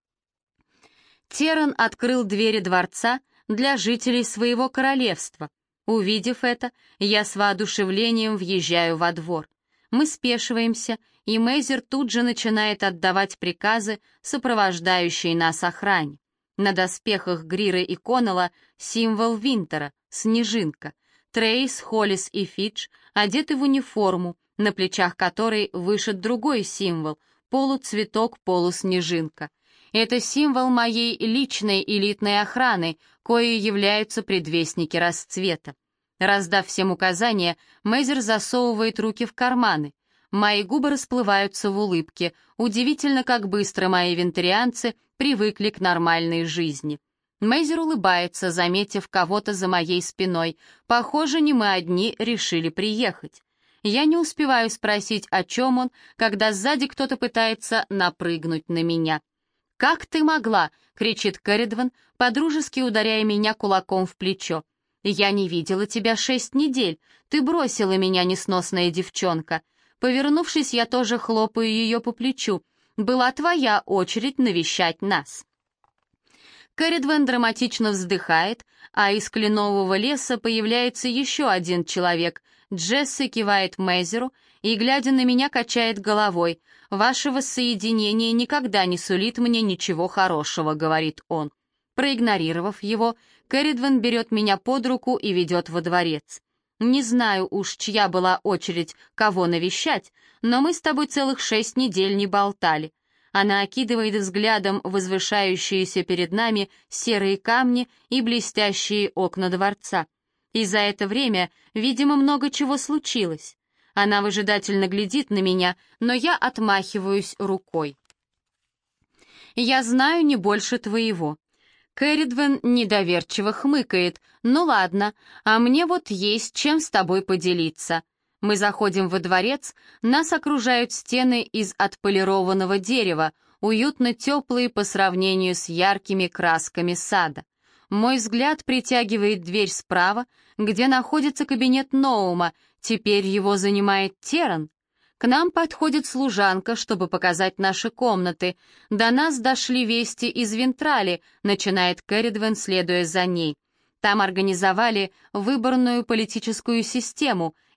A: Терран открыл двери дворца для жителей своего королевства. Увидев это, я с воодушевлением въезжаю во двор. Мы спешиваемся, и Мейзер тут же начинает отдавать приказы сопровождающей нас охране. На доспехах Грира и Коннелла символ Винтера — снежинка. Трейс, Холлис и Фидж одеты в униформу, на плечах которой вышит другой символ — полуцветок-полуснежинка. Это символ моей личной элитной охраны, коей являются предвестники расцвета. Раздав всем указания, Мейзер засовывает руки в карманы. Мои губы расплываются в улыбке. Удивительно, как быстро мои винтерианцы привыкли к нормальной жизни. Мейзер улыбается, заметив кого-то за моей спиной. Похоже, не мы одни решили приехать. Я не успеваю спросить, о чем он, когда сзади кто-то пытается напрыгнуть на меня. «Как ты могла?» — кричит Кэрридван, подружески ударяя меня кулаком в плечо. «Я не видела тебя шесть недель. Ты бросила меня, несносная девчонка». Повернувшись, я тоже хлопаю ее по плечу. «Была твоя очередь навещать нас». Кэрридван драматично вздыхает, а из кленового леса появляется еще один человек. Джесси кивает Мейзеру и, глядя на меня, качает головой. «Ваше воссоединение никогда не сулит мне ничего хорошего», — говорит он. Проигнорировав его, Кэрридван берет меня под руку и ведет во дворец. Не знаю уж, чья была очередь кого навещать, но мы с тобой целых шесть недель не болтали. Она окидывает взглядом возвышающиеся перед нами серые камни и блестящие окна дворца. И за это время, видимо, много чего случилось. Она выжидательно глядит на меня, но я отмахиваюсь рукой. «Я знаю не больше твоего». Кэрридван недоверчиво хмыкает. «Ну ладно, а мне вот есть чем с тобой поделиться». Мы заходим во дворец, нас окружают стены из отполированного дерева, уютно теплые по сравнению с яркими красками сада. Мой взгляд притягивает дверь справа, где находится кабинет Ноума, теперь его занимает Терран. К нам подходит служанка, чтобы показать наши комнаты. До нас дошли вести из Вентрали, начинает Кэрридван, следуя за ней. Там организовали выборную политическую систему,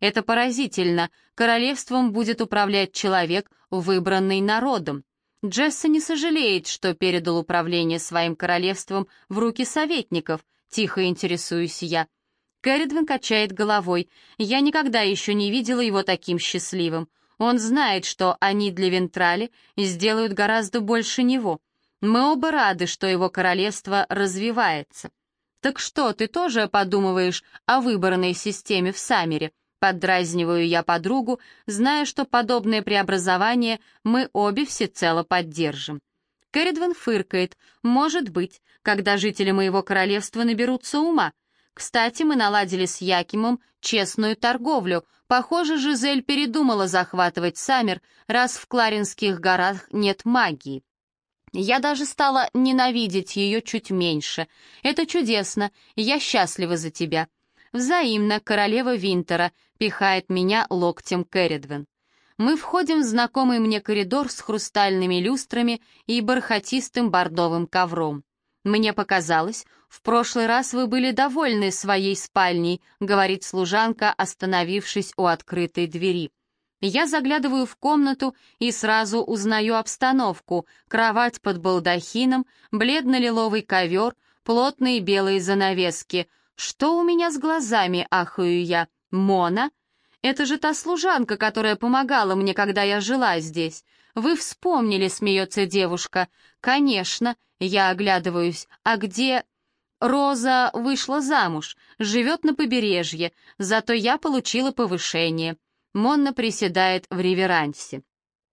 A: Это поразительно. Королевством будет управлять человек, выбранный народом. Джесса не сожалеет, что передал управление своим королевством в руки советников, тихо интересуюсь я. Кэрридвин качает головой. Я никогда еще не видела его таким счастливым. Он знает, что они для Вентрали сделают гораздо больше него. Мы оба рады, что его королевство развивается. Так что, ты тоже подумываешь о выборной системе в Саммере? Поддразниваю я подругу, зная, что подобное преобразование мы обе всецело поддержим. Кэрридвин фыркает. Может быть, когда жители моего королевства наберутся ума. Кстати, мы наладили с Якимом честную торговлю. Похоже, Жизель передумала захватывать Саммер, раз в Кларинских горах нет магии. Я даже стала ненавидеть ее чуть меньше. Это чудесно, я счастлива за тебя. Взаимно, королева Винтера, пихает меня локтем Кэрридвин. Мы входим в знакомый мне коридор с хрустальными люстрами и бархатистым бордовым ковром. «Мне показалось, в прошлый раз вы были довольны своей спальней», говорит служанка, остановившись у открытой двери. Я заглядываю в комнату и сразу узнаю обстановку. Кровать под балдахином, бледно-лиловый ковер, плотные белые занавески. Что у меня с глазами, ахаю я? Мона? Это же та служанка, которая помогала мне, когда я жила здесь. Вы вспомнили, смеется девушка. Конечно, я оглядываюсь. А где... Роза вышла замуж, живет на побережье, зато я получила повышение. Монна приседает в реверансе.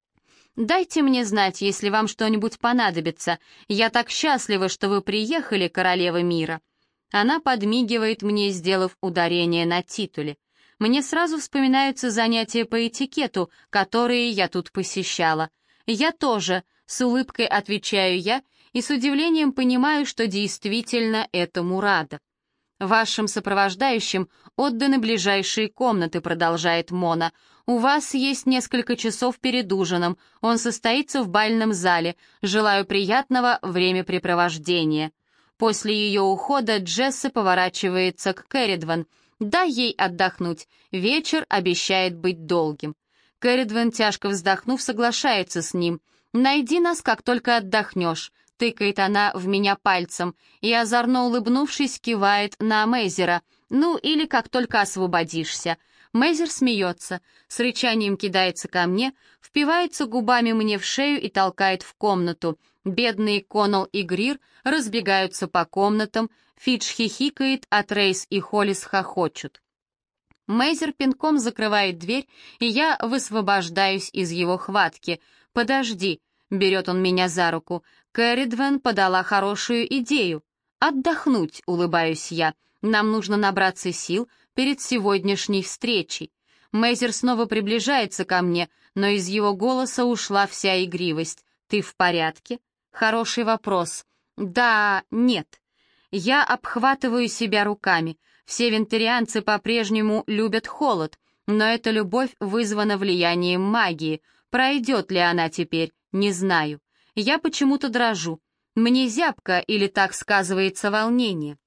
A: «Дайте мне знать, если вам что-нибудь понадобится. Я так счастлива, что вы приехали, королева мира». Она подмигивает мне, сделав ударение на титуле. Мне сразу вспоминаются занятия по этикету, которые я тут посещала. «Я тоже», — с улыбкой отвечаю я, и с удивлением понимаю, что действительно этому рада. «Вашим сопровождающим отданы ближайшие комнаты», — продолжает Мона. «У вас есть несколько часов перед ужином. Он состоится в бальном зале. Желаю приятного времяпрепровождения». После ее ухода Джесса поворачивается к Кэрридвин. «Дай ей отдохнуть. Вечер обещает быть долгим». Кэрридвин, тяжко вздохнув, соглашается с ним. «Найди нас, как только отдохнешь», — тыкает она в меня пальцем, и, озорно улыбнувшись, кивает на Мейзера. «Ну, или как только освободишься». Мейзер смеется, с рычанием кидается ко мне, впивается губами мне в шею и толкает в комнату. Бедные Коннелл и Грир разбегаются по комнатам, Фидж хихикает, а Трейс и Холлис хохочут. Мейзер пинком закрывает дверь, и я высвобождаюсь из его хватки. «Подожди», — берет он меня за руку, — «Кэрридвин подала хорошую идею». «Отдохнуть», — улыбаюсь я, — «нам нужно набраться сил перед сегодняшней встречей». Мейзер снова приближается ко мне, но из его голоса ушла вся игривость. «Ты в порядке?» «Хороший вопрос». «Да, нет». Я обхватываю себя руками. Все вентарианцы по-прежнему любят холод, но эта любовь вызвана влиянием магии. Пройдет ли она теперь, не знаю. Я почему-то дрожу. Мне зябко, или так сказывается волнение.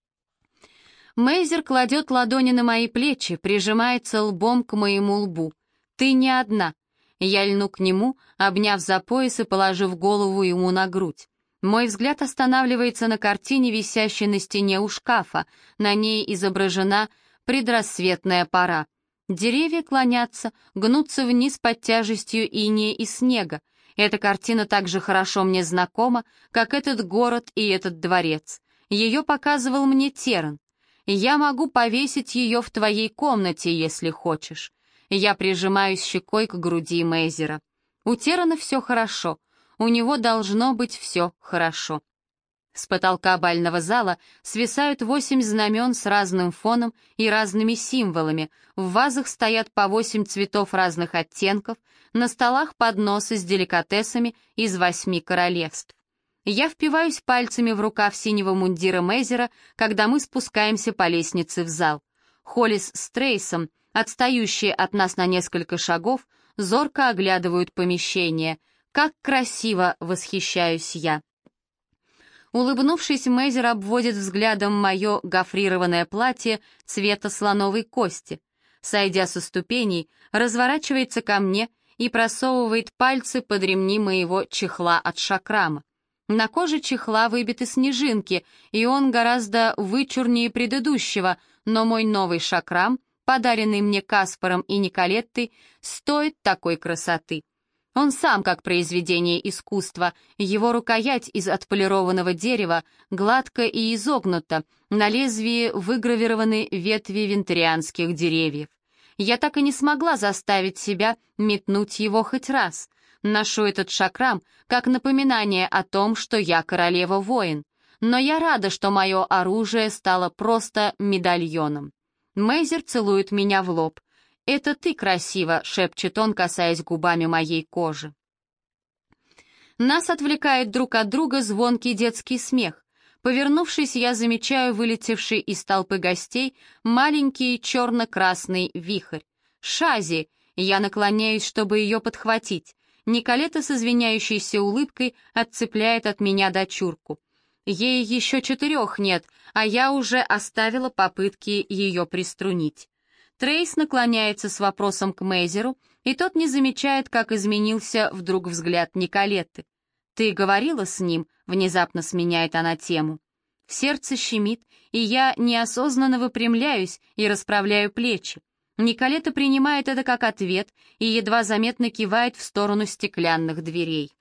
A: Мейзер кладет ладони на мои плечи, прижимается лбом к моему лбу. «Ты не одна». Я льну к нему, обняв за пояс и положив голову ему на грудь. Мой взгляд останавливается на картине, висящей на стене у шкафа. На ней изображена предрассветная пора. Деревья клонятся, гнутся вниз под тяжестью инея и снега. Эта картина так же хорошо мне знакома, как этот город и этот дворец. Ее показывал мне Террен. Я могу повесить ее в твоей комнате, если хочешь. Я прижимаюсь щекой к груди Мейзера. У Террена все хорошо. У него должно быть все хорошо. С потолка бального зала свисают восемь знамен с разным фоном и разными символами. В вазах стоят по восемь цветов разных оттенков, на столах подносы с деликатесами из восьми королевств. Я впиваюсь пальцами в рукав синего мундира Мейзера, когда мы спускаемся по лестнице в зал. Холлис с Трейсом, отстающие от нас на несколько шагов, зорко оглядывают помещение. Как красиво, восхищаюсь я. Улыбнувшись, Мейзер обводит взглядом мое гофрированное платье цвета слоновой кости. сойдя со ступеней, разворачивается ко мне и просовывает пальцы под ремни моего чехла от шакрама. На коже чехла выбиты снежинки, и он гораздо вычурнее предыдущего, но мой новый шакрам, подаренный мне Каспаром и Николеттой, стоит такой красоты. Он сам как произведение искусства, его рукоять из отполированного дерева гладко и изогнута, на лезвии выгравированы ветви вентарианских деревьев. Я так и не смогла заставить себя метнуть его хоть раз. Ношу этот шакрам как напоминание о том, что я королева-воин. Но я рада, что мое оружие стало просто медальоном. Мейзер целует меня в лоб. «Это ты красиво», — шепчет он, касаясь губами моей кожи. Нас отвлекает друг от друга звонкий детский смех. Повернувшись, я замечаю вылетевший из толпы гостей маленький черно-красный вихрь. «Шази!» Я наклоняюсь, чтобы ее подхватить. Николета с извиняющейся улыбкой отцепляет от меня дочурку. Ей еще четырех нет, а я уже оставила попытки ее приструнить. Трейс наклоняется с вопросом к Мейзеру, и тот не замечает, как изменился вдруг взгляд Николеты. «Ты говорила с ним?» — внезапно сменяет она тему. Сердце щемит, и я неосознанно выпрямляюсь и расправляю плечи. Николета принимает это как ответ и едва заметно кивает в сторону стеклянных дверей.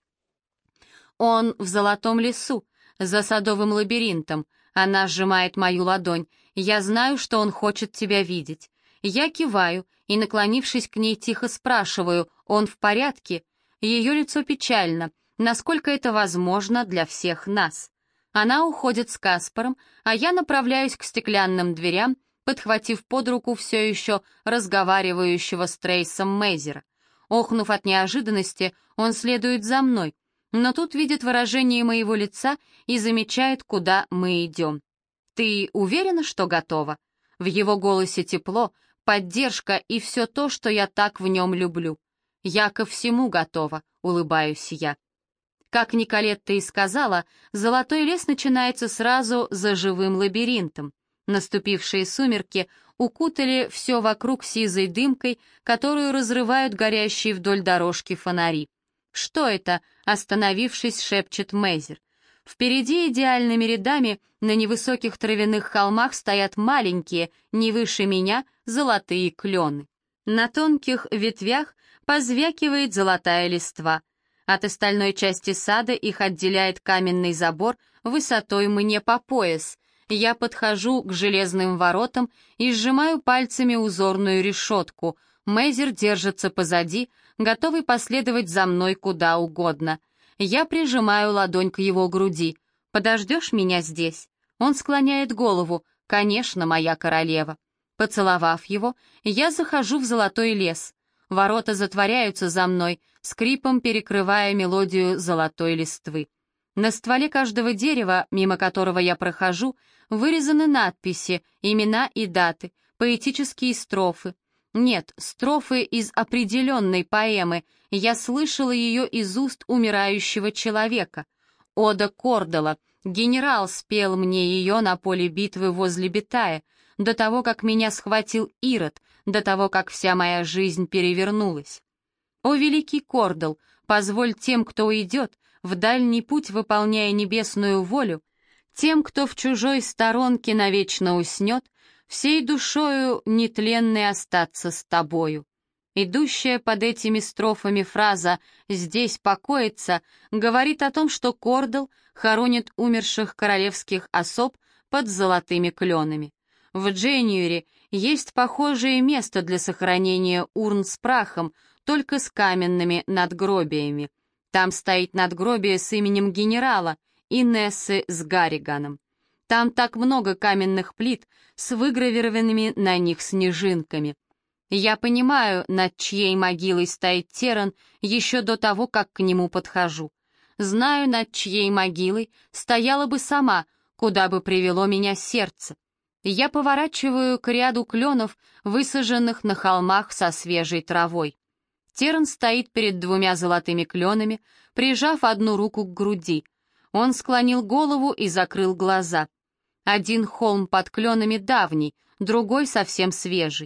A: «Он в золотом лесу, за садовым лабиринтом». Она сжимает мою ладонь. «Я знаю, что он хочет тебя видеть». Я киваю и, наклонившись к ней, тихо спрашиваю, «Он в порядке?» Ее лицо печально, насколько это возможно для всех нас. Она уходит с Каспаром, а я направляюсь к стеклянным дверям, подхватив под руку все еще разговаривающего с Трейсом Мейзера. Охнув от неожиданности, он следует за мной, но тут видит выражение моего лица и замечает, куда мы идем. «Ты уверена, что готова?» В его голосе тепло, поддержка и все то, что я так в нем люблю. «Я ко всему готова», — улыбаюсь я. Как Николетта и сказала, золотой лес начинается сразу за живым лабиринтом. Наступившие сумерки укутали все вокруг сизой дымкой, которую разрывают горящие вдоль дорожки фонари. «Что это?» — остановившись, шепчет Мейзер. Впереди идеальными рядами на невысоких травяных холмах стоят маленькие, не выше меня, золотые клены. На тонких ветвях позвякивает золотая листва. От остальной части сада их отделяет каменный забор высотой мне по пояс. Я подхожу к железным воротам и сжимаю пальцами узорную решетку. Мейзер держится позади, готовый последовать за мной куда угодно. Я прижимаю ладонь к его груди. «Подождешь меня здесь?» Он склоняет голову. «Конечно, моя королева». Поцеловав его, я захожу в золотой лес. Ворота затворяются за мной, скрипом перекрывая мелодию золотой листвы. На стволе каждого дерева, мимо которого я прохожу, вырезаны надписи, имена и даты, поэтические строфы. Нет, строфы из определенной поэмы, я слышала ее из уст умирающего человека. Ода Кордала, генерал спел мне ее на поле битвы возле Битая, до того, как меня схватил Ирод, до того, как вся моя жизнь перевернулась. О, великий Кордал, позволь тем, кто уйдет, в дальний путь выполняя небесную волю, тем, кто в чужой сторонке навечно уснет, всей душою нетленной остаться с тобою. Идущая под этими строфами фраза «здесь покоится» говорит о том, что Кордал хоронит умерших королевских особ под золотыми кленами. В Дженюэре есть похожее место для сохранения урн с прахом, только с каменными надгробиями. Там стоит надгробие с именем генерала, Инессы с Гарриганом. Там так много каменных плит с выгравированными на них снежинками. Я понимаю, над чьей могилой стоит Терран еще до того, как к нему подхожу. Знаю, над чьей могилой стояла бы сама, куда бы привело меня сердце. Я поворачиваю к ряду кленов, высаженных на холмах со свежей травой. Терран стоит перед двумя золотыми кленами, прижав одну руку к груди. Он склонил голову и закрыл глаза. Один холм под кленами давний, другой совсем свежий.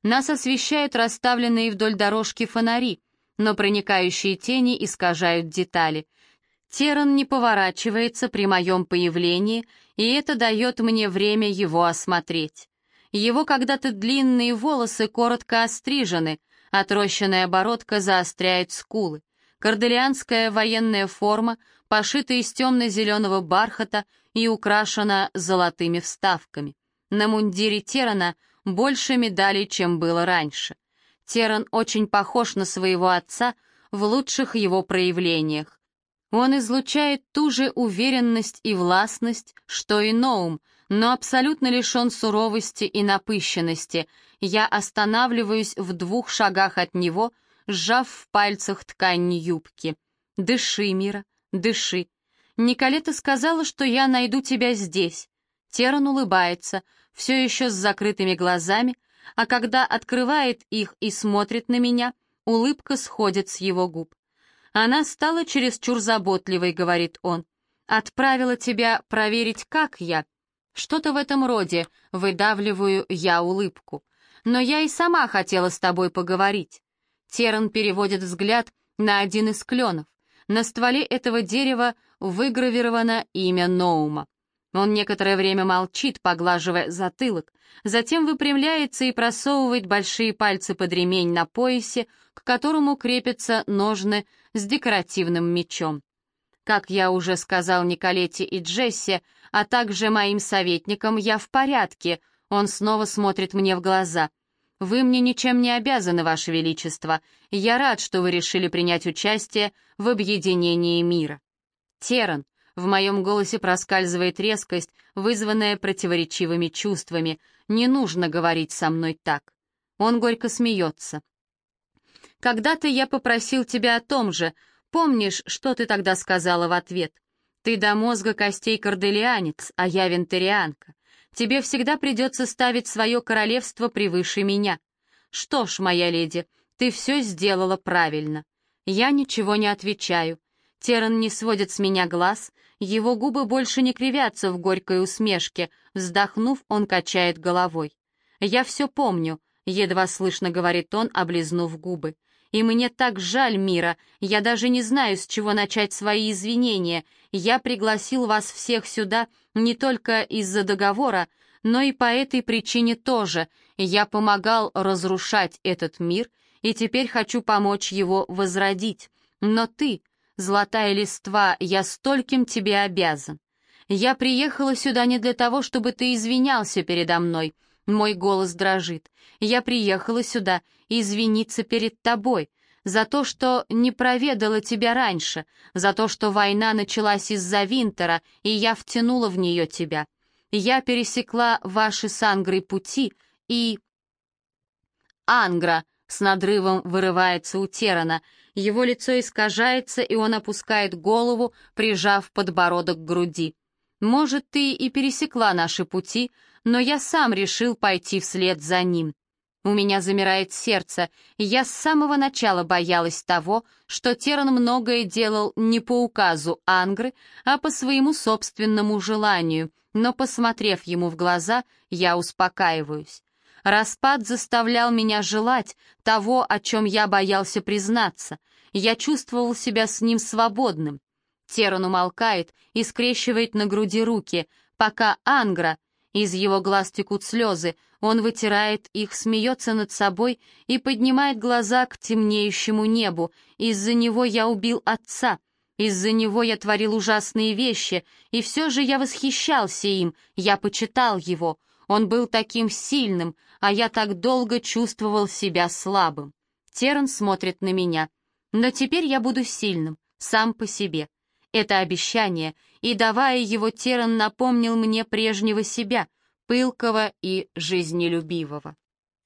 A: Нас освещают расставленные вдоль дорожки фонари, но проникающие тени искажают детали. Терран не поворачивается при моем появлении, и это дает мне время его осмотреть. Его когда-то длинные волосы коротко острижены, отрощенная бородка заостряет скулы. Корделианская военная форма пошита из темно-зеленого бархата и украшена золотыми вставками. На мундире Террана больше медалей, чем было раньше. Терран очень похож на своего отца в лучших его проявлениях. Он излучает ту же уверенность и властность, что и Ноум, но абсолютно лишен суровости и напыщенности. Я останавливаюсь в двух шагах от него, сжав в пальцах ткань юбки. «Дыши, Мира, дыши. Николета сказала, что я найду тебя здесь». Терран улыбается, все еще с закрытыми глазами, а когда открывает их и смотрит на меня, улыбка сходит с его губ. «Она стала чересчур заботливой», — говорит он. «Отправила тебя проверить, как я». Что-то в этом роде, выдавливаю я улыбку. «Но я и сама хотела с тобой поговорить». Терран переводит взгляд на один из кленов. На стволе этого дерева выгравировано имя Ноума. Он некоторое время молчит, поглаживая затылок, затем выпрямляется и просовывает большие пальцы под ремень на поясе, к которому крепятся ножны с декоративным мечом. Как я уже сказал Николете и Джесси, а также моим советникам, я в порядке. Он снова смотрит мне в глаза. «Вы мне ничем не обязаны, Ваше Величество. Я рад, что вы решили принять участие в объединении мира». «Терран», в моем голосе проскальзывает резкость, вызванная противоречивыми чувствами. «Не нужно говорить со мной так». Он горько смеется. «Когда-то я попросил тебя о том же. Помнишь, что ты тогда сказала в ответ? Ты до мозга костей корделианец, а я вентарианка. Тебе всегда придется ставить свое королевство превыше меня. Что ж, моя леди, ты все сделала правильно». Я ничего не отвечаю. Терран не сводит с меня глаз, его губы больше не кривятся в горькой усмешке, вздохнув, он качает головой. «Я все помню», — едва слышно говорит он, облизнув губы. «И мне так жаль, Мира, я даже не знаю, с чего начать свои извинения. Я пригласил вас всех сюда не только из-за договора, но и по этой причине тоже. Я помогал разрушать этот мир, и теперь хочу помочь его возродить. Но ты, золотая листва, я стольким тебе обязан. Я приехала сюда не для того, чтобы ты извинялся передо мной». Мой голос дрожит. «Я приехала сюда извиниться перед тобой за то, что не проведала тебя раньше, за то, что война началась из-за Винтера, и я втянула в нее тебя. Я пересекла ваши с Ангрой пути и...» «Ангра!» — с надрывом вырывается у Террана. Его лицо искажается, и он опускает голову, прижав подбородок к груди. «Может, ты и пересекла наши пути, но я сам решил пойти вслед за ним. У меня замирает сердце, и я с самого начала боялась того, что Терран многое делал не по указу Ангры, а по своему собственному желанию, но, посмотрев ему в глаза, я успокаиваюсь. Распад заставлял меня желать того, о чем я боялся признаться. Я чувствовал себя с ним свободным. Терран умолкает и скрещивает на груди руки, пока Ангра, из его глаз текут слезы, он вытирает их, смеется над собой и поднимает глаза к темнеющему небу. «Из-за него я убил отца, из-за него я творил ужасные вещи, и все же я восхищался им, я почитал его. Он был таким сильным, а я так долго чувствовал себя слабым». Терран смотрит на меня. «Но теперь я буду сильным, сам по себе». Это обещание, и, давая его, Терран напомнил мне прежнего себя, пылкого и жизнелюбивого.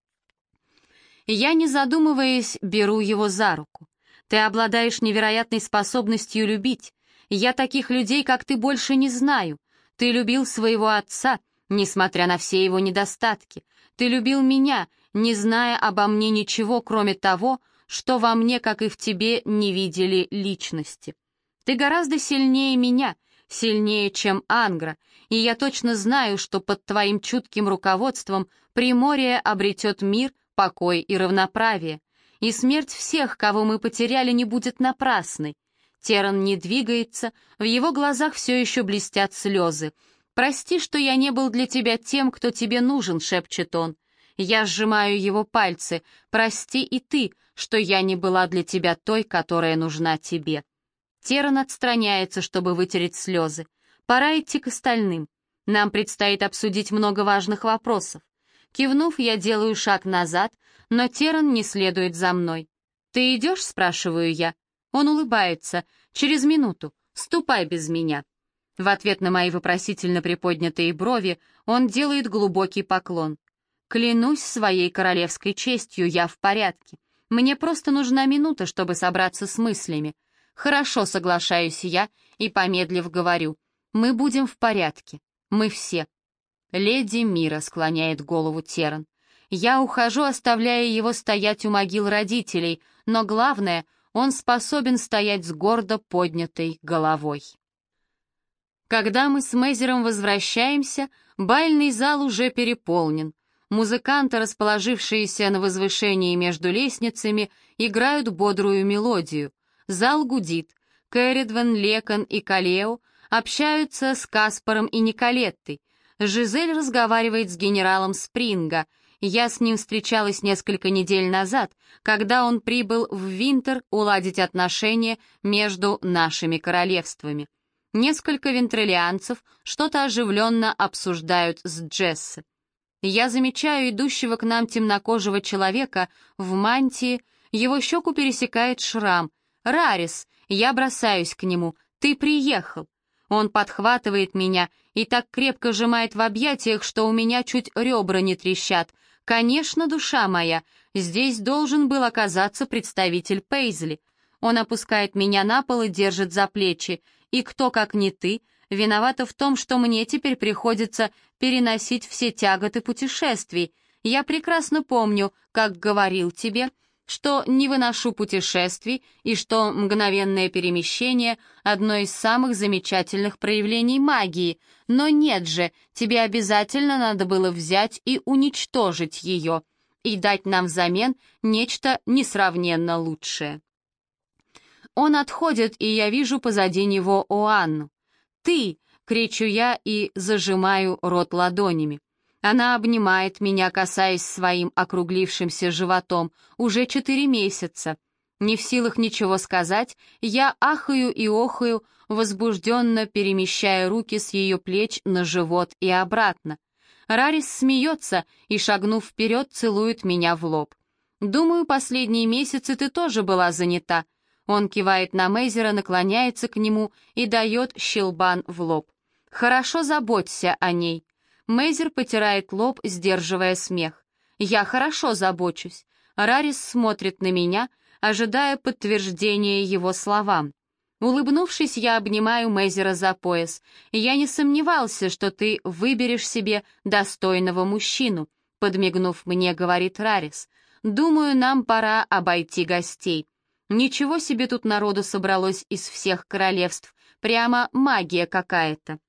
A: Я, не задумываясь, беру его за руку. «Ты обладаешь невероятной способностью любить. Я таких людей, как ты, больше не знаю. Ты любил своего отца, несмотря на все его недостатки. Ты любил меня, не зная обо мне ничего, кроме того, что во мне, как и в тебе, не видели личности. Ты гораздо сильнее меня, сильнее, чем Ангра, и я точно знаю, что под твоим чутким руководством Приморье обретет мир покой и равноправие. И смерть всех, кого мы потеряли, не будет напрасной. Терран не двигается, в его глазах все еще блестят слезы. «Прости, что я не был для тебя тем, кто тебе нужен», — шепчет он. Я сжимаю его пальцы. «Прости и ты, что я не была для тебя той, которая нужна тебе». Терран отстраняется, чтобы вытереть слезы. Пора идти к остальным. Нам предстоит обсудить много важных вопросов. Кивнув, я делаю шаг назад, но Терран не следует за мной. «Ты идешь?» — спрашиваю я. Он улыбается. «Через минуту. Ступай без меня». В ответ на мои вопросительно приподнятые брови он делает глубокий поклон. «Клянусь своей королевской честью, я в порядке. Мне просто нужна минута, чтобы собраться с мыслями. Хорошо, соглашаюсь я и, помедлив, говорю. Мы будем в порядке. Мы все». «Леди Мира», — склоняет голову Терран. Я ухожу, оставляя его стоять у могил родителей, но главное, он способен стоять с гордо поднятой головой. Когда мы с Мейзером возвращаемся, бальный зал уже переполнен. Музыканты, расположившиеся на возвышении между лестницами, играют бодрую мелодию. Зал гудит. Кэрридвен, Лекон и Калео общаются с Каспаром и Николеттой. Жизель разговаривает с генералом Спринга. Я с ним встречалась несколько недель назад, когда он прибыл в Винтер уладить отношения между нашими королевствами. Несколько винтрелианцев что-то оживленно обсуждают с Джесси. Я замечаю идущего к нам темнокожего человека в мантии, его щеку пересекает шрам. «Рарис!» Я бросаюсь к нему. «Ты приехал!» Он подхватывает меня и так крепко сжимает в объятиях, что у меня чуть ребра не трещат. «Конечно, душа моя, здесь должен был оказаться представитель Пейзли». Он опускает меня на пол и держит за плечи. «И кто, как не ты, виновата в том, что мне теперь приходится переносить все тяготы путешествий. Я прекрасно помню, как говорил тебе, что не выношу путешествий и что мгновенное перемещение — одно из самых замечательных проявлений магии. Но нет же, тебе обязательно надо было взять и уничтожить ее и дать нам взамен нечто несравненно лучшее». Он отходит, и я вижу позади него Оанну. «Ты!» — кричу я и зажимаю рот ладонями. Она обнимает меня, касаясь своим округлившимся животом, уже четыре месяца. Не в силах ничего сказать, я ахаю и охаю, возбужденно перемещая руки с ее плеч на живот и обратно. Рарис смеется и, шагнув вперед, целует меня в лоб. «Думаю, последние месяцы ты тоже была занята». Он кивает на Мейзера, наклоняется к нему и дает щелбан в лоб. «Хорошо заботься о ней». Мейзер потирает лоб, сдерживая смех. «Я хорошо забочусь». Рарис смотрит на меня, ожидая подтверждения его словам. Улыбнувшись, я обнимаю Мейзера за пояс. «Я не сомневался, что ты выберешь себе достойного мужчину», подмигнув мне, говорит Рарис. «Думаю, нам пора обойти гостей». Ничего себе тут народу собралось из всех королевств. Прямо магия какая-то.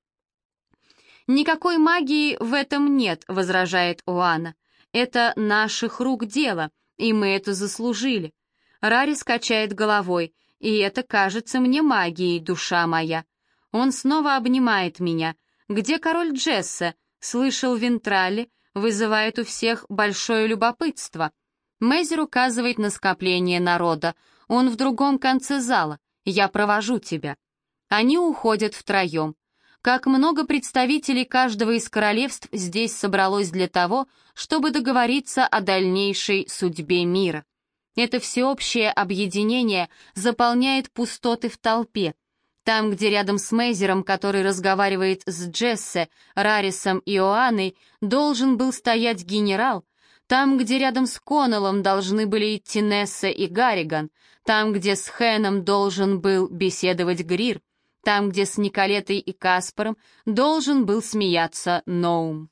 A: «Никакой магии в этом нет», — возражает Оанна. «Это наших рук дело, и мы это заслужили». Рарис качает головой. «И это кажется мне магией, душа моя». Он снова обнимает меня. «Где король Джесса?» Слышал, Вентралли вызывает у всех большое любопытство. Мейзер указывает на скопление народа. «Он в другом конце зала. Я провожу тебя». Они уходят втроем. Как много представителей каждого из королевств здесь собралось для того, чтобы договориться о дальнейшей судьбе мира. Это всеобщее объединение заполняет пустоты в толпе. Там, где рядом с Мейзером, который разговаривает с Джессе, Рарисом и Оанной, должен был стоять генерал, там, где рядом с Коннеллом должны были идти Несса и Гарриган, там, где с Хэном должен был беседовать Грир, там, где с Николетой и Каспаром должен был смеяться Ноум.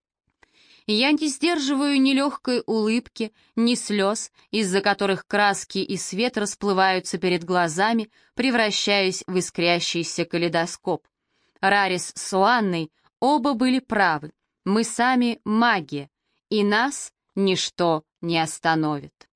A: Я не сдерживаю ни легкой улыбки, ни слез, из-за которых краски и свет расплываются перед глазами, превращаясь в искрящийся калейдоскоп. Рарис с Оанной оба были правы. Мы сами магия, и нас ничто не остановит.